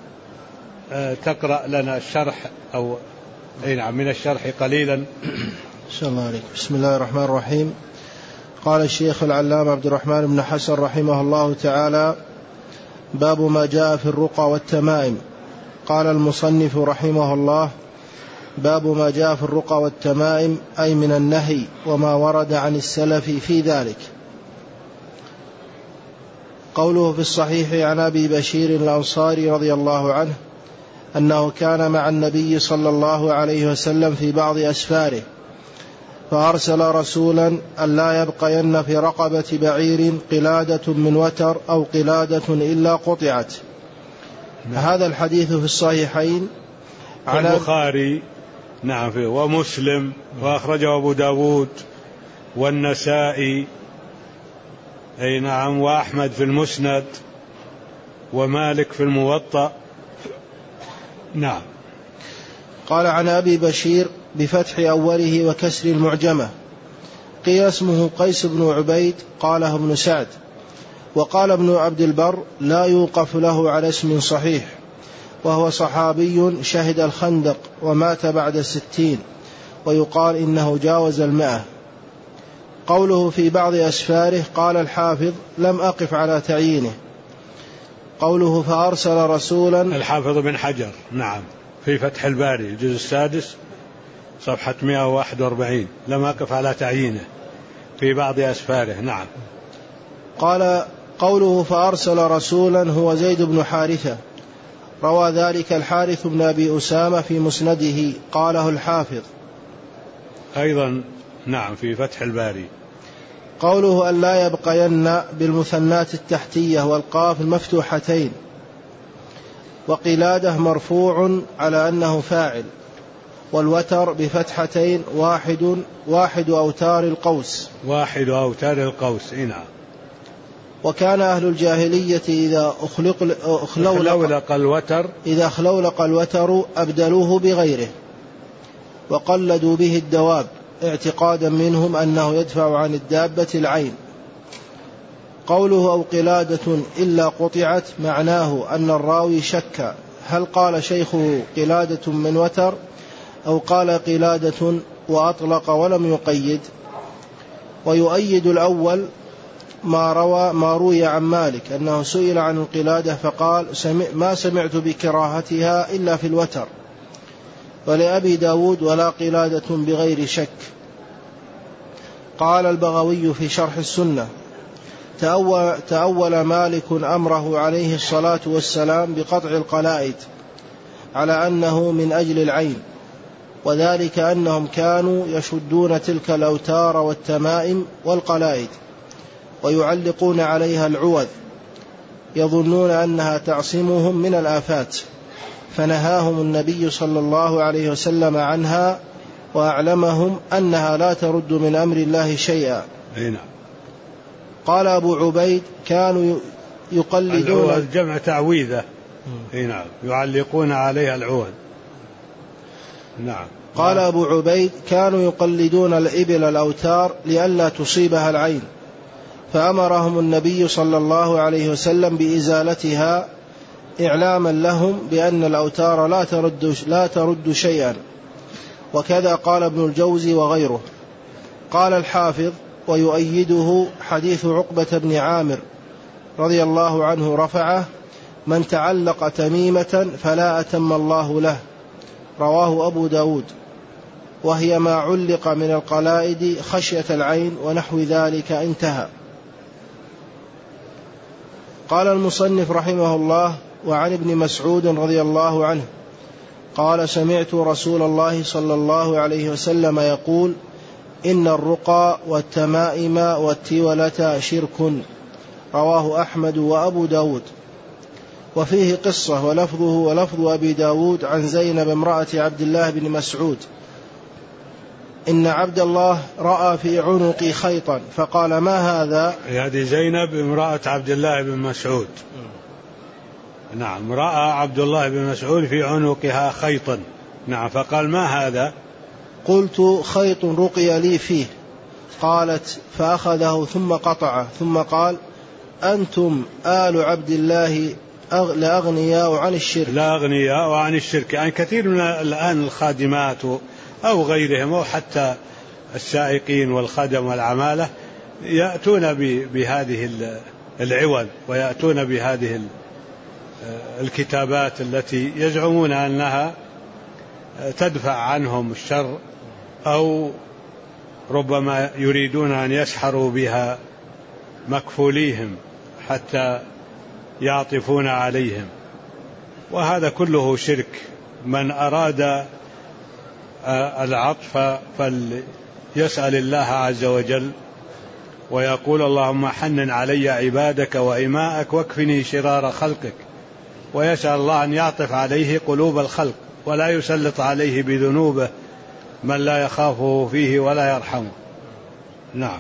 تقرأ لنا الشرح أو من الشرح قليلا. إن شاء الله عليك. بسم الله الرحمن الرحيم. قال الشيخ العلامة عبد الرحمن بن حسن رحمه الله تعالى: باب ما جاء في الرقى والتمائم. قال المصنف رحمه الله: باب ما جاء في الرقى والتمائم، أي من النهي وما ورد عن السلف في ذلك. قوله في الصحيح عن أبي بشير الأنصاري رضي الله عنه أنه كان مع النبي صلى الله عليه وسلم في بعض أسفاره، فأرسل رسولا ألا يبقين في رقبة بعير قلادة من وتر أو قلادة إلا قطعت. هذا الحديث في الصحيحين عن البخاري نعم ومسلم، وأخرجه أبو داود والنسائي أي نعم، وأحمد في المسند، ومالك في الموطأ. نعم. قال عن أبي بشير بفتح أوله وكسر المعجمة، قيل اسمه قيس بن عبيد، قاله ابن سعد. وقال ابن عبد البر: لا يوقف له على اسم صحيح، وهو صحابي شهد الخندق ومات بعد 60، ويقال إنه جاوز 100. قوله في بعض أسفاره، قال الحافظ: لم أقف على تعيينه. قوله فأرسل رسولا، الحافظ بن حجر نعم في فتح الباري الجزء 6 صفحة 141، لم أقف على تعيينه في بعض أسفاره. نعم. قال قوله فأرسل رسولا هو زيد بن حارثة، روى ذلك الحارث بن أبي أسامة في مسنده، قاله الحافظ أيضا نعم في فتح الباري. قوله أن لا يبقين بالمثنات التحتية والقاف المفتوحتين، وقلاده مرفوع على أنه فاعل، والوتر بفتحتين واحد أوتار القوس. واحد أوتار القوس. نعم. وكان أهل الجاهلية إذا أخلولق الوتر أبدلوه بغيره، وقلدوا به الدواب، اعتقادا منهم أنه يدفع عن الدابة العين. قوله أو قلادة إلا قطعت معناه أن الراوي شك هل قال شيخه قلادة من وتر أو قال قلادة وأطلق ولم يقيد. ويؤيد الأول ما روي عن مالك أنه سئل عن القلادة فقال ما سمعت بكراهتها إلا في الوتر. ولأبي داود ولا قلادة بغير شك. قال البغوي في شرح السنة تأول مالك أمره عليه الصلاة والسلام بقطع القلائد على أنه من أجل العين، وذلك أنهم كانوا يشدون تلك الأوتار والتمائم والقلائد ويعلقون عليها العوذ يظنون أنها تعصمهم من الآفات، فنهاهم النبي صلى الله عليه وسلم عنها وأعلمهم أنها لا ترد من أمر الله شيئا. قال أبو عبيد كانوا يقلدون العوذ جمع تعويذة. نعم، يعلقون عليها العوذ. نعم. قال أبو عبيد كانوا يقلدون الإبل الأوتار لئلا تصيبها العين، فأمرهم النبي صلى الله عليه وسلم بإزالتها إعلاما لهم بأن الأوتار لا ترد شيئا. وكذا قال ابن الجوزي وغيره. قال الحافظ ويؤيده حديث عقبة بن عامر رضي الله عنه رفعه: من تعلق تميمة فلا أتم الله له، رواه أبو داود، وهي ما علق من القلائد خشية العين ونحو ذلك، انتهى. قال المصنف رحمه الله: وعن ابن مسعود رضي الله عنه قال: سمعت رسول الله صلى الله عليه وسلم يقول: إن الرقى والتمائم والتولة شرك، رواه أحمد وأبو داود. وفيه قصة ولفظه ولفظ أبي داود عن زينب امرأة عبد الله بن مسعود: إن عبد الله رأى في عنقي خيطا فقال: ما هذا؟ هذه زينب امرأة عبد الله بن مسعود. نعم، رأى عبد الله بن مسعود في عنقها خيطا. نعم، فقال: ما هذا؟ قلت: خيط رقي لي فيه. قالت: فأخذه ثم قطعه ثم قال: أنتم آل عبد الله لأغنياء عن الشرك. لا أغنياء عن الشرك، يعني كثير من الآن الخادمات أو غيرهم أو حتى السائقين والخدم والعمالة يأتون بهذه العوض ويأتون بهذه الكتابات التي يزعمون أنها تدفع عنهم الشر، أو ربما يريدون أن يسحروا بها مكفوليهم حتى يعطفون عليهم، وهذا كله شرك. من أراد العطف فليسأل الله عز وجل ويقول: اللهم حنن علي عبادك وإماءك واكفني شرار خلقك، ويسأل الله أن يعطف عليه قلوب الخلق ولا يسلط عليه بذنوبه من لا يخافه فيه ولا يرحمه. نعم.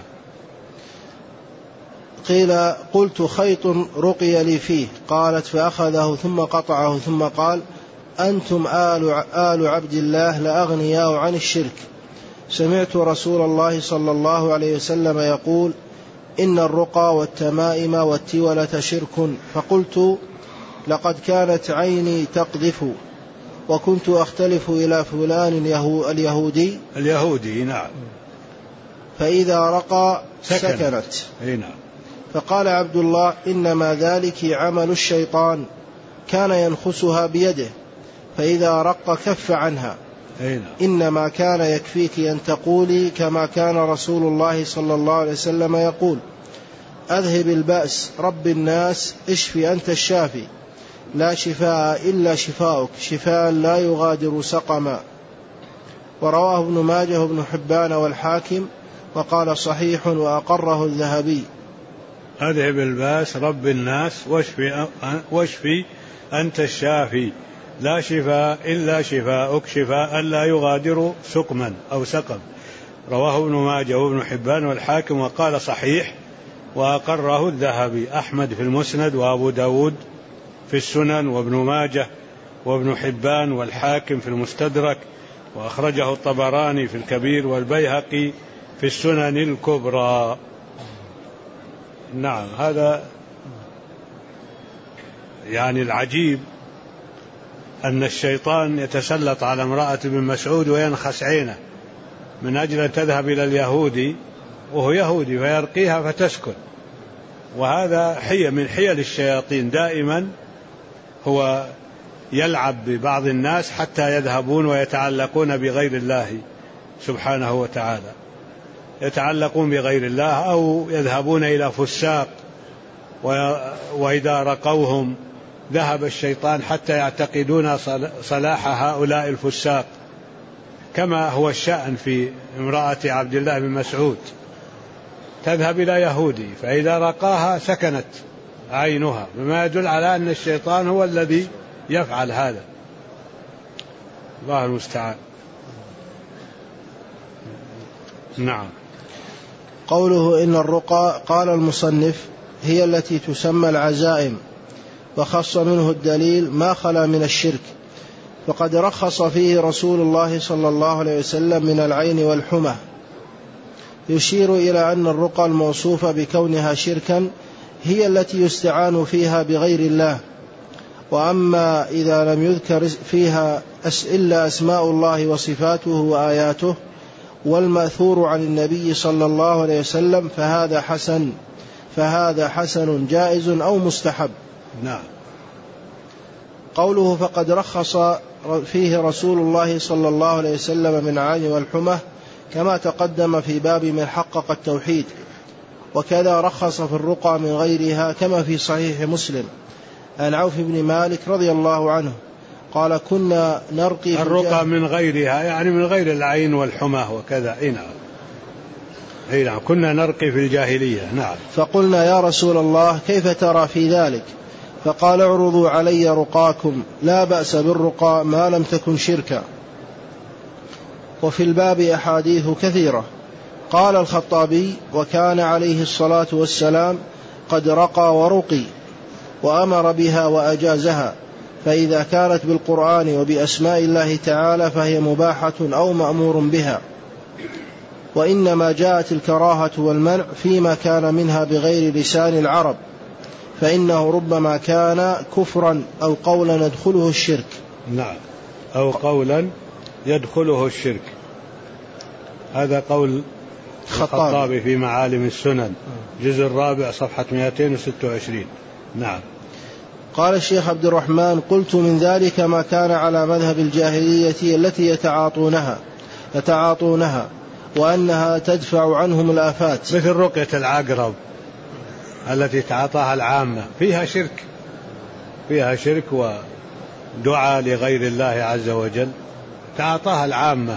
قيل: قلت: خيط رقي لي فيه. قالت: فأخذه ثم قطعه ثم قال: أنتم آل عبد الله لأغنياء عن الشرك. سمعت رسول الله صلى الله عليه وسلم يقول: إن الرقى والتمائم والتولة شرك. فقلت: لقد كانت عيني تقذف، وكنت أختلف إلى فلان اليهودي نعم، فإذا رقى سكنت. نعم. فقال عبد الله: إنما ذلك عمل الشيطان، كان ينخسها بيده، فإذا رق كف عنها. إنما كان يكفيك أن تقولي كما كان رسول الله صلى الله عليه وسلم يقول: أذهب البأس رب الناس اشفي أنت الشافي، لا شفاء إلا شفاؤك، شفاء لا يغادر سقما. ورواه ابن ماجه وابن حبان والحاكم وقال: صحيح وأقره الذهبي. أذهب الباس رب الناس واشفي أنت الشافي، لا شفاء إلا شفاؤك، شفاء لا يغادر سقما أو سقم. رواه ابن ماجه وابن حبان والحاكم وقال: صحيح وأقره الذهبي. أحمد في المسند، وأبو داود في السنن، وابن ماجه وابن حبان والحاكم في المستدرك، وأخرجه الطبراني في الكبير، والبيهقي في السنن الكبرى. نعم. هذا يعني العجيب أن الشيطان يتسلط على امرأة ابن مسعود وينخس عينه من أجل أن تذهب إلى اليهودي وهو يهودي فيرقيها فتسكن. وهذا من حيل الشياطين، دائما هو يلعب ببعض الناس حتى يذهبون ويتعلقون بغير الله سبحانه وتعالى، يتعلقون بغير الله أو يذهبون إلى فساق وإذا رقوهم ذهب الشيطان حتى يعتقدون صلاح هؤلاء الفساق، كما هو الشأن في امرأة عبد الله بن مسعود، تذهب إلى يهودي فإذا رقاها سكنت عينها، بما يدل على أن الشيطان هو الذي يفعل هذا. الله المستعان. نعم. قوله إن الرقى، قال المصنف هي التي تسمى العزائم، وخص منه الدليل ما خلا من الشرك، فقد رخص فيه رسول الله صلى الله عليه وسلم من العين والحمى، يشير إلى أن الرقى الموصوفة بكونها شركا هي التي يستعان فيها بغير الله. وأما إذا لم يذكر فيها إلا أسماء الله وصفاته وآياته والمأثور عن النبي صلى الله عليه وسلم فهذا حسن جائز أو مستحب. نعم. قوله فقد رخص فيه رسول الله صلى الله عليه وسلم من العين والحمى كما تقدم في باب من حقق التوحيد، وكذا رخص في الرقى من غيرها كما في صحيح مسلم عن عوف بن مالك رضي الله عنه قال كنا نرقي الرقى من غيرها يعني من غير العين والحمى وكذا. نعم. كنا نرقي في الجاهلية. نعم. فقلنا يا رسول الله كيف ترى في ذلك؟ فقال اعرضوا علي رقاكم، لا بأس بالرقى ما لم تكن شركا. وفي الباب أحاديث كثيرة. قال الخطابي وكان عليه الصلاة والسلام قد رقى ورقي وأمر بها وأجازها، فإذا كانت بالقرآن وبأسماء الله تعالى فهي مباحة أو مأمور بها، وإنما جاءت الكراهة والمنع فيما كان منها بغير لسان العرب، فإنه ربما كان كفرا أو قولا يدخله الشرك. نعم. أو قولا يدخله الشرك. هذا قول الخطابي في معالم السنن جزء 4 صفحة 226. نعم. قال الشيخ عبد الرحمن قلت من ذلك ما كان على مذهب الجاهلية التي يتعاطونها وأنها تدفع عنهم الآفات، مثل رقية العقرب التي تعاطاها العامة، فيها شرك ودعاء لغير الله عز وجل، تعاطاها العامة،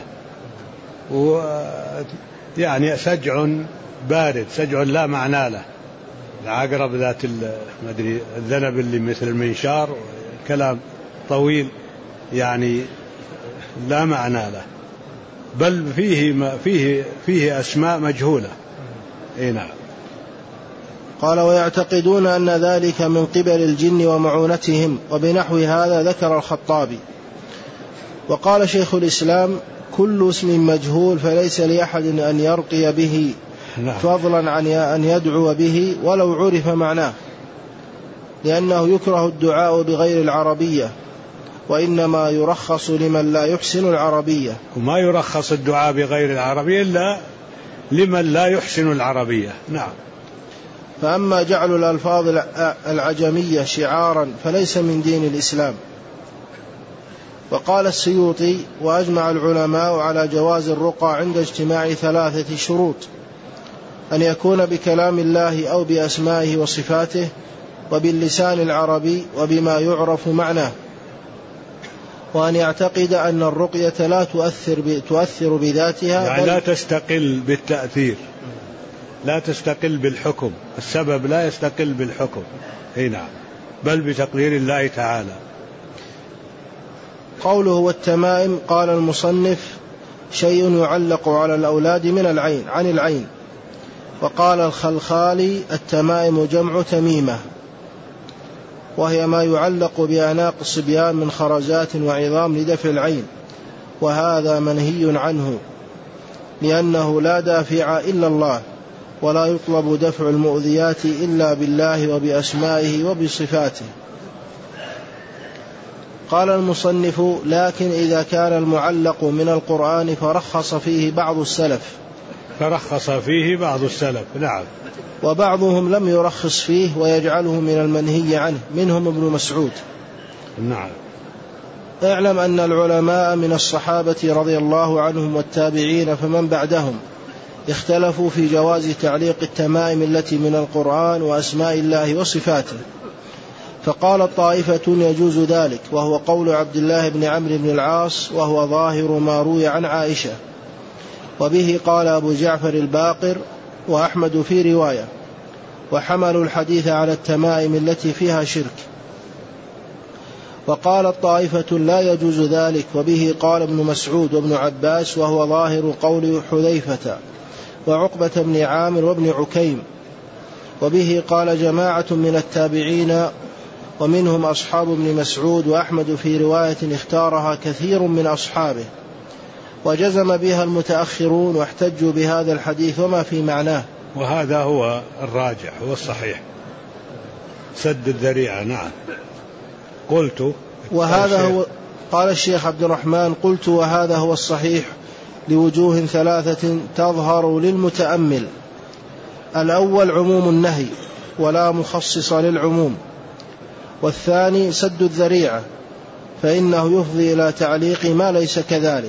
ويعني سجع بارد، سجع لا معنى له، العقرب ذات الذنب اللي مثل المنشار، كلام طويل يعني لا معنى له، بل فيه أسماء مجهولة. نعم. قال ويعتقدون أن ذلك من قبل الجن ومعونتهم، وبنحو هذا ذكر الخطابي. وقال شيخ الإسلام كل اسم مجهول فليس لأحد أن يرقي به، فضلا عن أن يدعو به ولو عرف معناه، لأنه يكره الدعاء بغير العربية، وإنما يرخص لمن لا يحسن العربية. وما يرخص الدعاء بغير العربية إلا لمن لا يحسن العربية. نعم. فأما جعل الألفاظ العجمية شعارا فليس من دين الإسلام. وقال السيوطي وأجمع العلماء على جواز الرقى عند اجتماع 3 شروط: أن يكون بكلام الله أو بأسمائه وصفاته وباللسان العربي وبما يعرف معناه، وأن يعتقد أن الرقية لا تؤثر بذاتها، يعني لا تستقل بالتأثير، لا تستقل بالحكم، السبب لا يستقل بالحكم. نعم. بل بتقدير الله تعالى. قوله والتمائم، قال المصنف شيء يعلق على الأولاد من العين عن العين. وقال الخلخالي التمائم جمع تميمة، وهي ما يعلق بأعناق الصبيان من خرزات وعظام لدفع العين، وهذا منهي عنه لأنه لا دافع إلا الله، ولا يطلب دفع المؤذيات إلا بالله وبأسمائه وبصفاته. قال المصنف: لكن إذا كان المعلق من القرآن فرخص فيه بعض السلف. نعم. وبعضهم لم يرخص فيه ويجعله من المنهي عنه، منهم ابن مسعود. نعم. اعلم أن العلماء من الصحابة رضي الله عنهم والتابعين فمن بعدهم اختلفوا في جواز تعليق التمائم التي من القرآن وأسماء الله وصفاته، فقال طائفة يجوز ذلك، وهو قول عبد الله بن عمرو بن العاص، وهو ظاهر ما روي عن عائشة، وبه قال أبو جعفر الباقر وأحمد في رواية، وحملوا الحديث على التمائم التي فيها شرك. وقالت طائفة لا يجوز ذلك، وبه قال ابن مسعود وابن عباس، وهو ظاهر قول حذيفة وعقبة بن عامر وابن عكيم، وبه قال جماعة من التابعين ومنهم أصحاب ابن مسعود، وأحمد في رواية اختارها كثير من أصحابه، وجزم بها المتأخرون واحتجوا بهذا الحديث وما في معناه. وهذا هو الراجح، هو الصحيح، سد الذريعة. نعم. قلت وهذا هو، قال الشيخ عبد الرحمن: قلت وهذا هو الصحيح لوجوه ثلاثة تظهر للمتأمل. الأول عموم النهي ولا مخصص للعموم، والثاني سد الذريعة فإنه يفضي إلى تعليق ما ليس كذلك،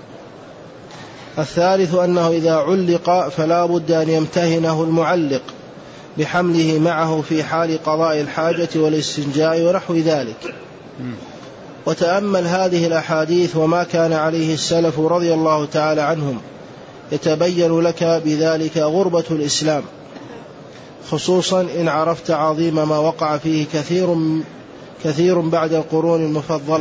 الثالث أنه إذا علق فلا بد أن يمتهنه المعلق بحمله معه في حال قضاء الحاجة والاستنجاء ونحو ذلك. وتأمل هذه الأحاديث وما كان عليه السلف رضي الله تعالى عنهم، يتبين لك بذلك غربة الإسلام، خصوصا إن عرفت عظيم ما وقع فيه كثير بعد القرون المفضلة.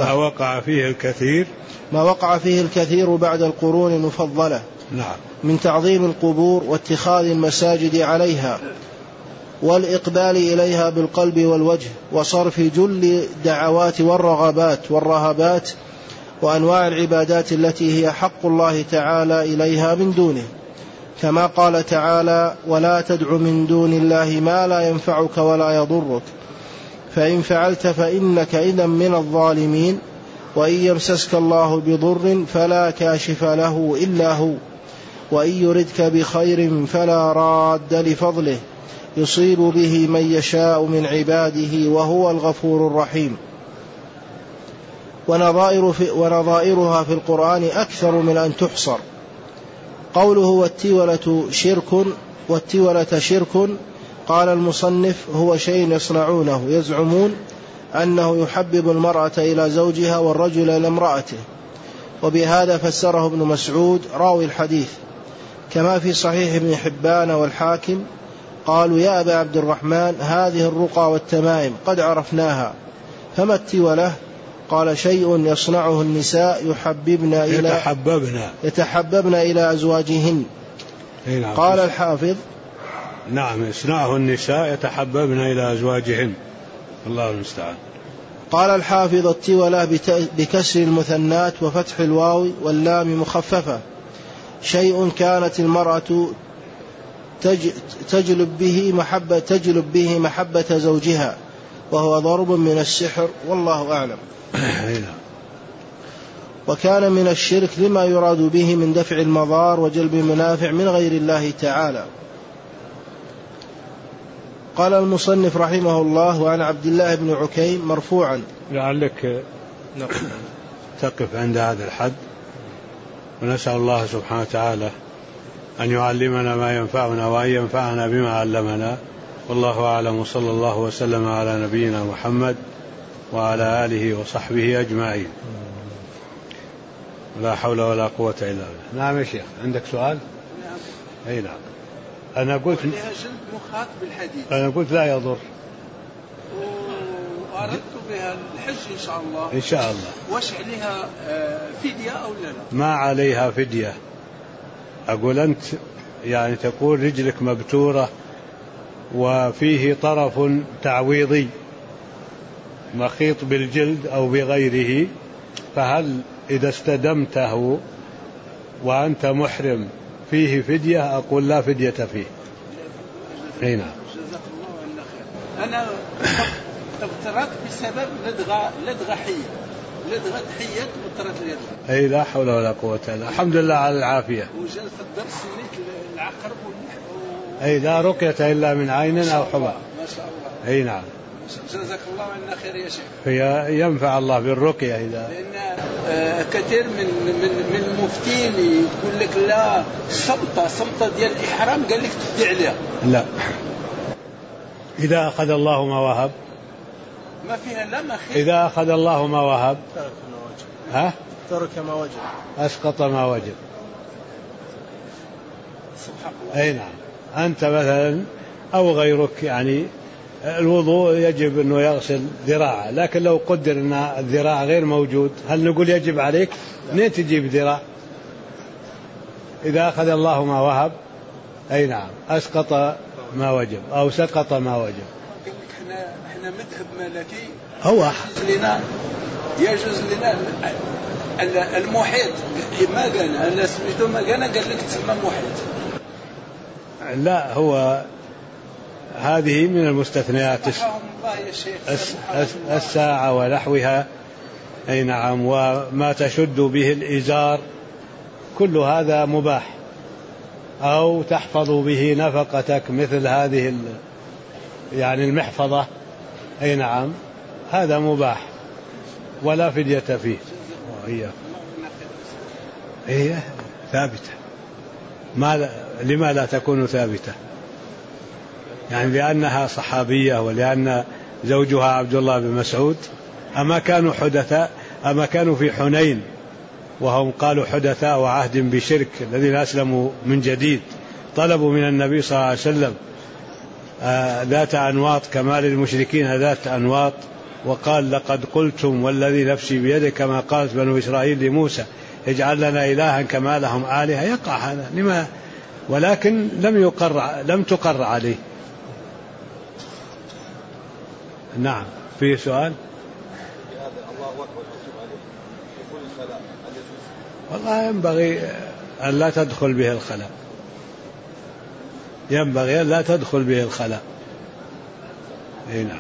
ما وقع فيه الكثير بعد القرون المفضلة. نعم. من تعظيم القبور واتخاذ المساجد عليها والإقبال إليها بالقلب والوجه، وصرف جل الدعوات والرهبات وأنواع العبادات التي هي حق الله تعالى إليها من دونه، كما قال تعالى: ولا تدع من دون الله ما لا ينفعك ولا يضرك، فإن فعلت فإنك إذا من الظالمين، وإن يمسسك الله بضر فلا كاشف له إلا هو، وإن يردك بخير فلا راد لفضله، يصيب به من يشاء من عباده وهو الغفور الرحيم. ونظائرها في القرآن أكثر من أن تحصر. قوله والتولة شرك، قال المصنف: هو شيء يصنعونه يزعمون أنه يحبب المرأة إلى زوجها والرجل إلى امرأته، وبهذا فسره ابن مسعود راوي الحديث، كما في صحيح ابن حبان والحاكم. قالوا: يا أبا عبد الرحمن، هذه الرقى والتمائم قد عرفناها، فما التولة؟ قال: شيء يصنعه النساء يتحببن إلى أزواجهن. قال الحافظ: نعم، يصنعه النساء يتحببن إلى أزواجهن، الله المستعان. قال الحافظ: التولة بكسر المثنات وفتح الواو واللام مخففة، شيء كانت المرأة تجلب به محبة زوجها، وهو ضرب من السحر، والله أعلم. وكان من الشرك لما يراد به من دفع المضار وجلب المنافع من غير الله تعالى. قال المصنف رحمه الله: وعن عبد الله بن عكيم مرفوعا. لعلك تقف عند هذا الحد، ونسأل الله سبحانه وتعالى أن يعلمنا ما ينفعنا وأن ينفعنا بما علمنا، والله أعلم، وصلى الله وسلم على نبينا محمد وعلى آله وصحبه أجمعين. لا حول ولا قوة إلا بالله. نعم يا شيخ، عندك سؤال؟ نعم. أي نعم. أنا قلت مخاط بالحديد. أنا قلت لا يضر، وأردت بها الحج إن شاء الله. إن شاء الله. وش عليها فدية أو لا؟ ما عليها فدية. أقول أنت يعني تقول رجلك مبتورة وفيه طرف تعويضي مخيط بالجلد أو بغيره، فهل إذا استدمته وأنت محرم فيه فدية؟ أقول لا فدية فيه. أي نعم. جزاك الله عنا خير. أنا اغترت بسبب لدغة حية، لدغة حية واضطرت لدغة. أي لا حول ولا قوة إلا. الحمد لله على العافية. وجلس الدرس سميت العقرب أي لا رقية إلا من عين أو حبى. ما شاء الله. أي نعم. جزاك الله عنا خير يا شيخ. هي ينفع الله بالرقية إذا. لأن كثير من المفتين يقول لك لا صمتة ديال الإحرام قال لك تدي عليها. لا. إذا أخذ الله ما وهب. ما فيها لا ما خير. إذا أخذ الله ما وهب. ترك ما وجب. أسقط ما وجب. سبحان الله. أي نعم. أنت مثلا أو غيرك يعني الوضوء يجب أنه يغسل ذراعه، لكن لو قدر أن الذراع غير موجود هل نقول يجب عليك؟ منين تجيب ذراع؟ إذا أخذ الله ما وهب أي نعم أسقط ما وجب أو سقط ما وجب. احنا مذهب مالكي هو يجوز لنا المحيط ما قال أنا سميته ما قال لك تسمى محيط. لا هو هذه من المستثنيات الساعة ونحوها. أي نعم. وما تشد به الإزار كل هذا مباح، أو تحفظ به نفقتك مثل هذه يعني المحفظة. أي نعم هذا مباح ولا فدية فيه. هي ثابتة. لما لا تكون ثابتة؟ يعني لأنها صحابية ولأن زوجها عبد الله بن مسعود. أما كانوا حدثاء؟ أما كانوا في حنين وهم قالوا حدثاء وعهد بشرك الذين أسلموا من جديد، طلبوا من النبي صلى الله عليه وسلم ذات أنواط كما للمشركين ذات أنواط، وقال لقد قلتم والذي نفسي بيده كما قالت بنو إسرائيل لموسى اجعل لنا إلها كما لهم آلهة. يقع هذا لما، ولكن لم تقر عليه. نعم. في سؤال؟ والله ينبغي أن لا تدخل به الخلاء، ينبغي أن لا تدخل به الخلاء. نعم.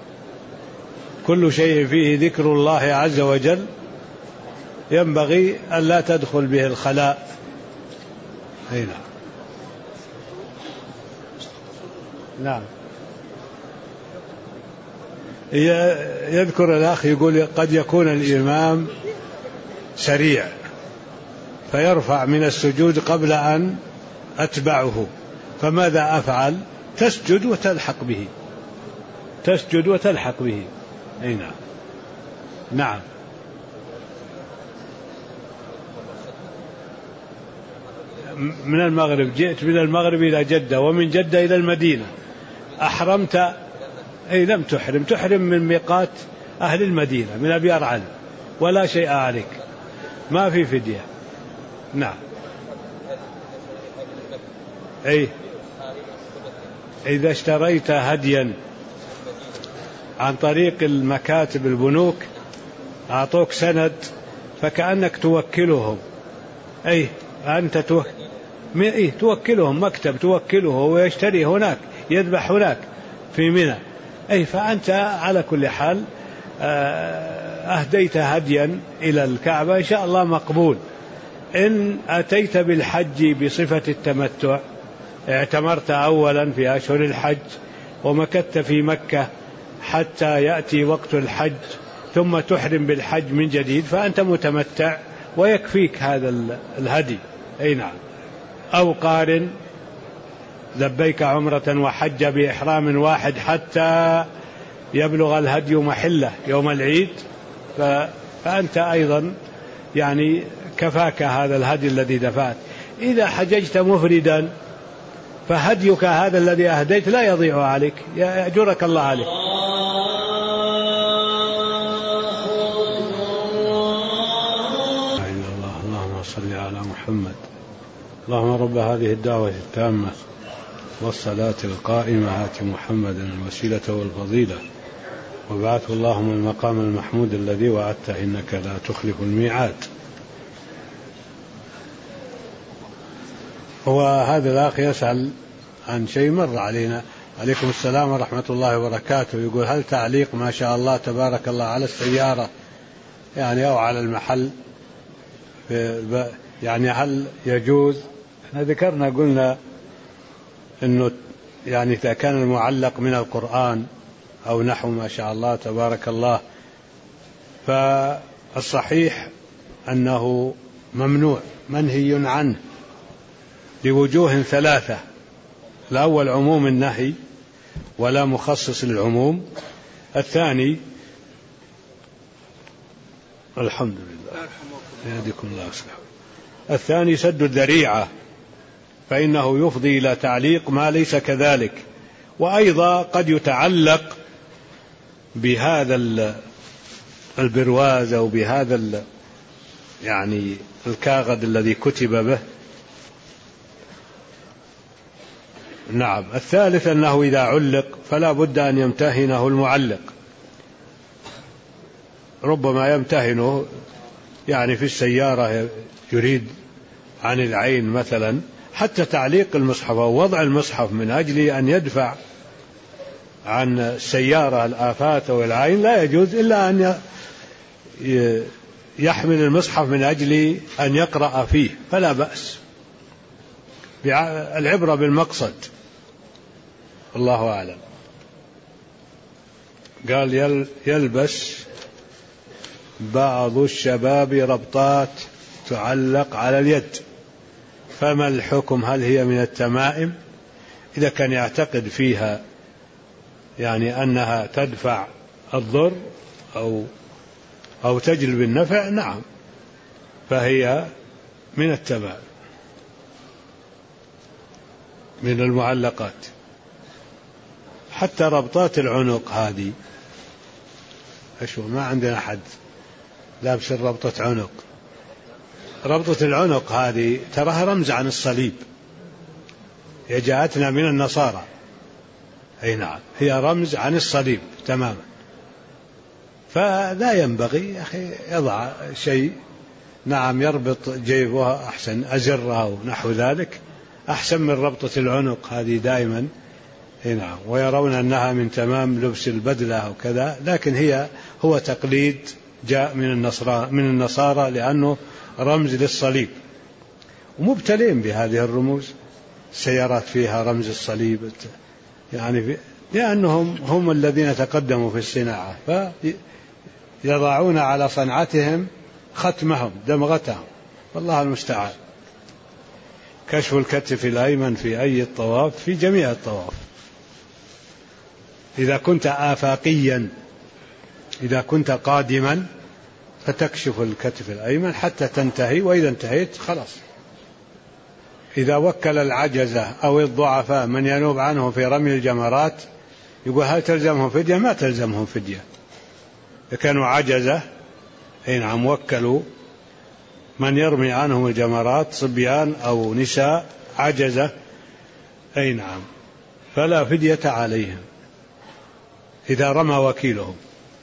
كل شيء فيه ذكر الله عز وجل ينبغي أن لا تدخل به الخلاء. نعم. نعم. يذكر الأخ يقول قد يكون الإمام سريع فيرفع من السجود قبل أن أتبعه، فماذا أفعل؟ تسجد وتلحق به، تسجد وتلحق به. أي نعم. نعم. من المغرب جئت من المغرب إلى جدة ومن جدة إلى المدينة، أحرمت؟ أي لم تحرم، تحرم من ميقات أهل المدينة من أبي أرعل ولا شيء عليك، ما في فدية. نعم. أي إذا اشتريت هديا عن طريق المكاتب البنوك أعطوك سند فكأنك توكلهم. أي أنت توكلهم، مكتب توكله ويشتري هناك يذبح هناك في منى. أي فأنت على كل حال أهديت هديا إلى الكعبة إن شاء الله مقبول. إن أتيت بالحج بصفة التمتع، اعتمرت أولا في أشهر الحج ومكثت في مكة حتى يأتي وقت الحج ثم تحرم بالحج من جديد، فأنت متمتع ويكفيك هذا الهدي. أي نعم. أو قارن لبيك عمرة وحج بإحرام واحد حتى يبلغ الهدي محله يوم العيد، فأنت أيضا يعني كفاك هذا الهدي الذي دفعت. إذا حججت مفردا فهديك هذا الذي أهديت لا يضيع عليك، يأجرك الله عليه. اللهم صل على محمد. اللهم رب هذه الدعوة التامة والصلاة القائمة آت محمدا الوسيلة والفضيلة وابعثه اللهم المقام المحمود الذي وعدته إنك لا تخلف الميعاد. وهذا الأخ يسأل عن شيء مر علينا. عليكم السلام ورحمة الله وبركاته. يقول هل تعليق ما شاء الله تبارك الله على السيارة يعني أو على المحل يعني هل يجوز؟ احنا ذكرنا قلنا انه يعني إذا كان المعلق من القرآن أو نحو ما شاء الله تبارك الله فالصحيح أنه ممنوع منهي عنه لوجوه ثلاثة. الأول عموم النهي ولا مخصص للعموم. الثاني الحمد لله يهديكم الله ويصلح. الثاني سد الذريعة فإنه يفضي إلى تعليق ما ليس كذلك. وأيضا قد يتعلق بهذا البرواز أو بهذا يعني الكاغذ الذي كتب به. نعم. الثالث أنه إذا علق فلا بد أن يمتهنه المعلق. ربما يمتهنه يعني في السيارة يريد عن العين مثلا. حتى تعليق المصحف أو وضع المصحف من أجل أن يدفع عن السيارة الآفات أو العين لا يجوز إلا أن يحمل المصحف من أجل أن يقرأ فيه فلا بأس. العبرة بالمقصد. الله أعلم. قال يلبس بعض الشباب ربطات تعلق على اليد فما الحكم؟ هل هي من التمائم؟ إذا كان يعتقد فيها يعني أنها تدفع الضر أو تجلب النفع نعم فهي من التمائم من المعلقات. حتى ربطات العنق هذه أشوف ما عندنا حد لابس ربطة عنق. ربطة العنق هذه تراها رمز عن الصليب. هي جاءتنا من النصارى. أي نعم هي رمز عن الصليب تماما. فلا ينبغي يا أخي يضع شيء نعم يربط جيبها أحسن أزرها ونحو ذلك أحسن من ربطة العنق هذه دائما. نعم. ويرون أنها من تمام لبس البدلة وكذا لكن هو تقليد جاء من النصارى لأنه رمز للصليب ومبتلين بهذه الرموز. السيارات فيها رمز الصليب يعني لأنهم هم الذين تقدموا في الصناعة فيضعون على صنعتهم ختمهم دمغتهم والله المستعان. كشف الكتف الأيمن في أي الطواف؟ في جميع الطواف. إذا كنت آفاقيا إذا كنت قادما فتكشف الكتف الأيمن حتى تنتهي وإذا انتهيت خلاص. إذا وكل العجزة أو الضعفاء من ينوب عنه في رمي الجمرات يقول هل تلزمهم فدية؟ ما تلزمهم فدية. إذا كانوا عجزة أي نعم وكلوا من يرمي عنهم الجمرات صبيان أو نساء عجزة أي نعم فلا فدية عليهم إذا رمى وكيلهم.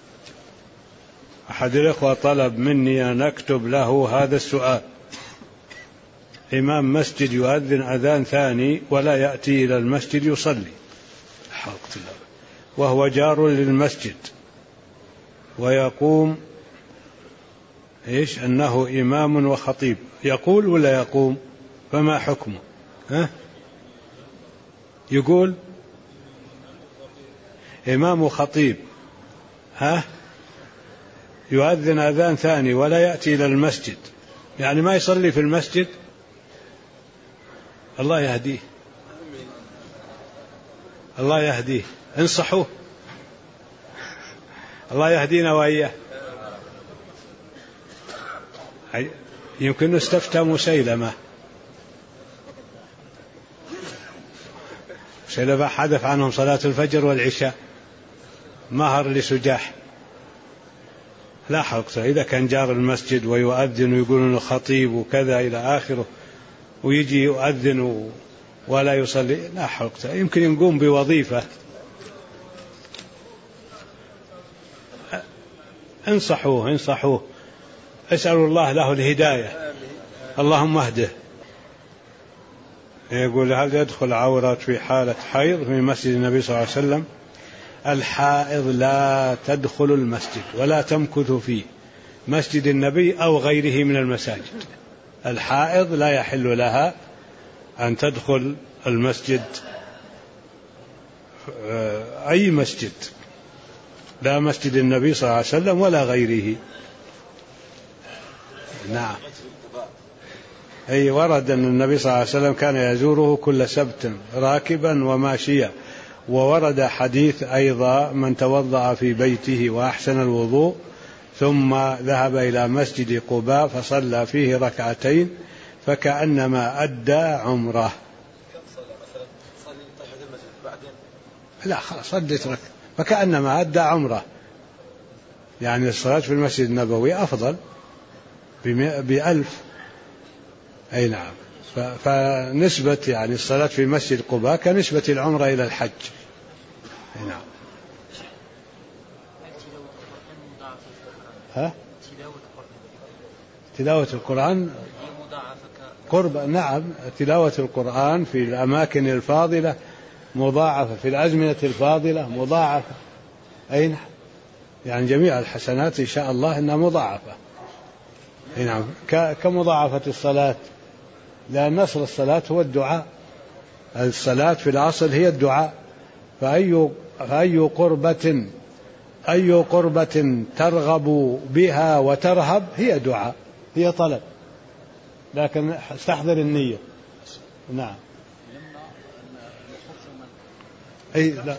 أحد الإخوة طلب مني أن أكتب له هذا السؤال: إمام مسجد يؤذن أذان ثاني ولا يأتي إلى المسجد يصلي وهو جار للمسجد ويقوم أنه إمام وخطيب. يقول ولا يقوم؟ فما حكمه؟ يقول إمام وخطيب يؤذن أذان ثاني ولا يأتي إلى المسجد يعني ما يصلي في المسجد. الله يهديه الله يهديه. انصحوه الله يهدينا وإياه. يمكن استفتى مسيلمة حدث عنهم صلاة الفجر والعشاء مهر لسجاح. لا حق إذا كان جار المسجد ويؤذن ويقولون خطيب وكذا إلى آخره ويجي يؤذن ولا يصلي لا حق. يمكن يقوم بوظيفة. انصحوه اسألوا الله له الهداية. اللهم اهده. يقول هل يدخل عورة في حالة حيض في مسجد النبي صلى الله عليه وسلم؟ الحائض لا تدخل المسجد ولا تمكث فيه، مسجد النبي أو غيره من المساجد. الحائض لا يحل لها أن تدخل المسجد، أي مسجد، لا مسجد النبي صلى الله عليه وسلم ولا غيره. نعم. أي ورد أن النبي صلى الله عليه وسلم كان يزوره كل سبت راكبا وماشيا، وورد حديث أيضا من توضأ في بيته وأحسن الوضوء ثم ذهب إلى مسجد قباء فصلى فيه ركعتين فكأنما أدى عمره. لا خلاص أديت لك، فكأنما أدى عمره، يعني الصلاة في المسجد النبوي أفضل ب1000. أي نعم. فنسبة يعني الصلاة في مسجد قباء كنسبة العمرة إلى الحج. أي نعم. ها؟ تلاوة القرآن قرب. نعم، تلاوة القرآن في الأماكن الفاضلة مضاعفة، في الأزمنة الفاضلة مضاعفة. أي نعم، يعني جميع الحسنات إن شاء الله إنها مضاعفة. أي نعم، كمضاعفة الصلاة، لأن أصل الصلاة هو الدعاء. الصلاة في الأصل هي الدعاء، فأي قربة ترغب بها وترهب هي دعاء، هي طلب، لكن استحضر النية. نعم. أي لا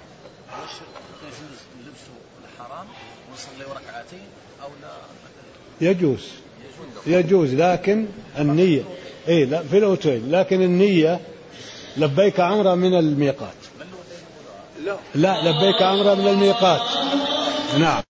يجوز لكن النية لا في الأوتيل، لكن النية لبيك عمرة من الميقات. لا لبيك عمرة من الميقات. نعم.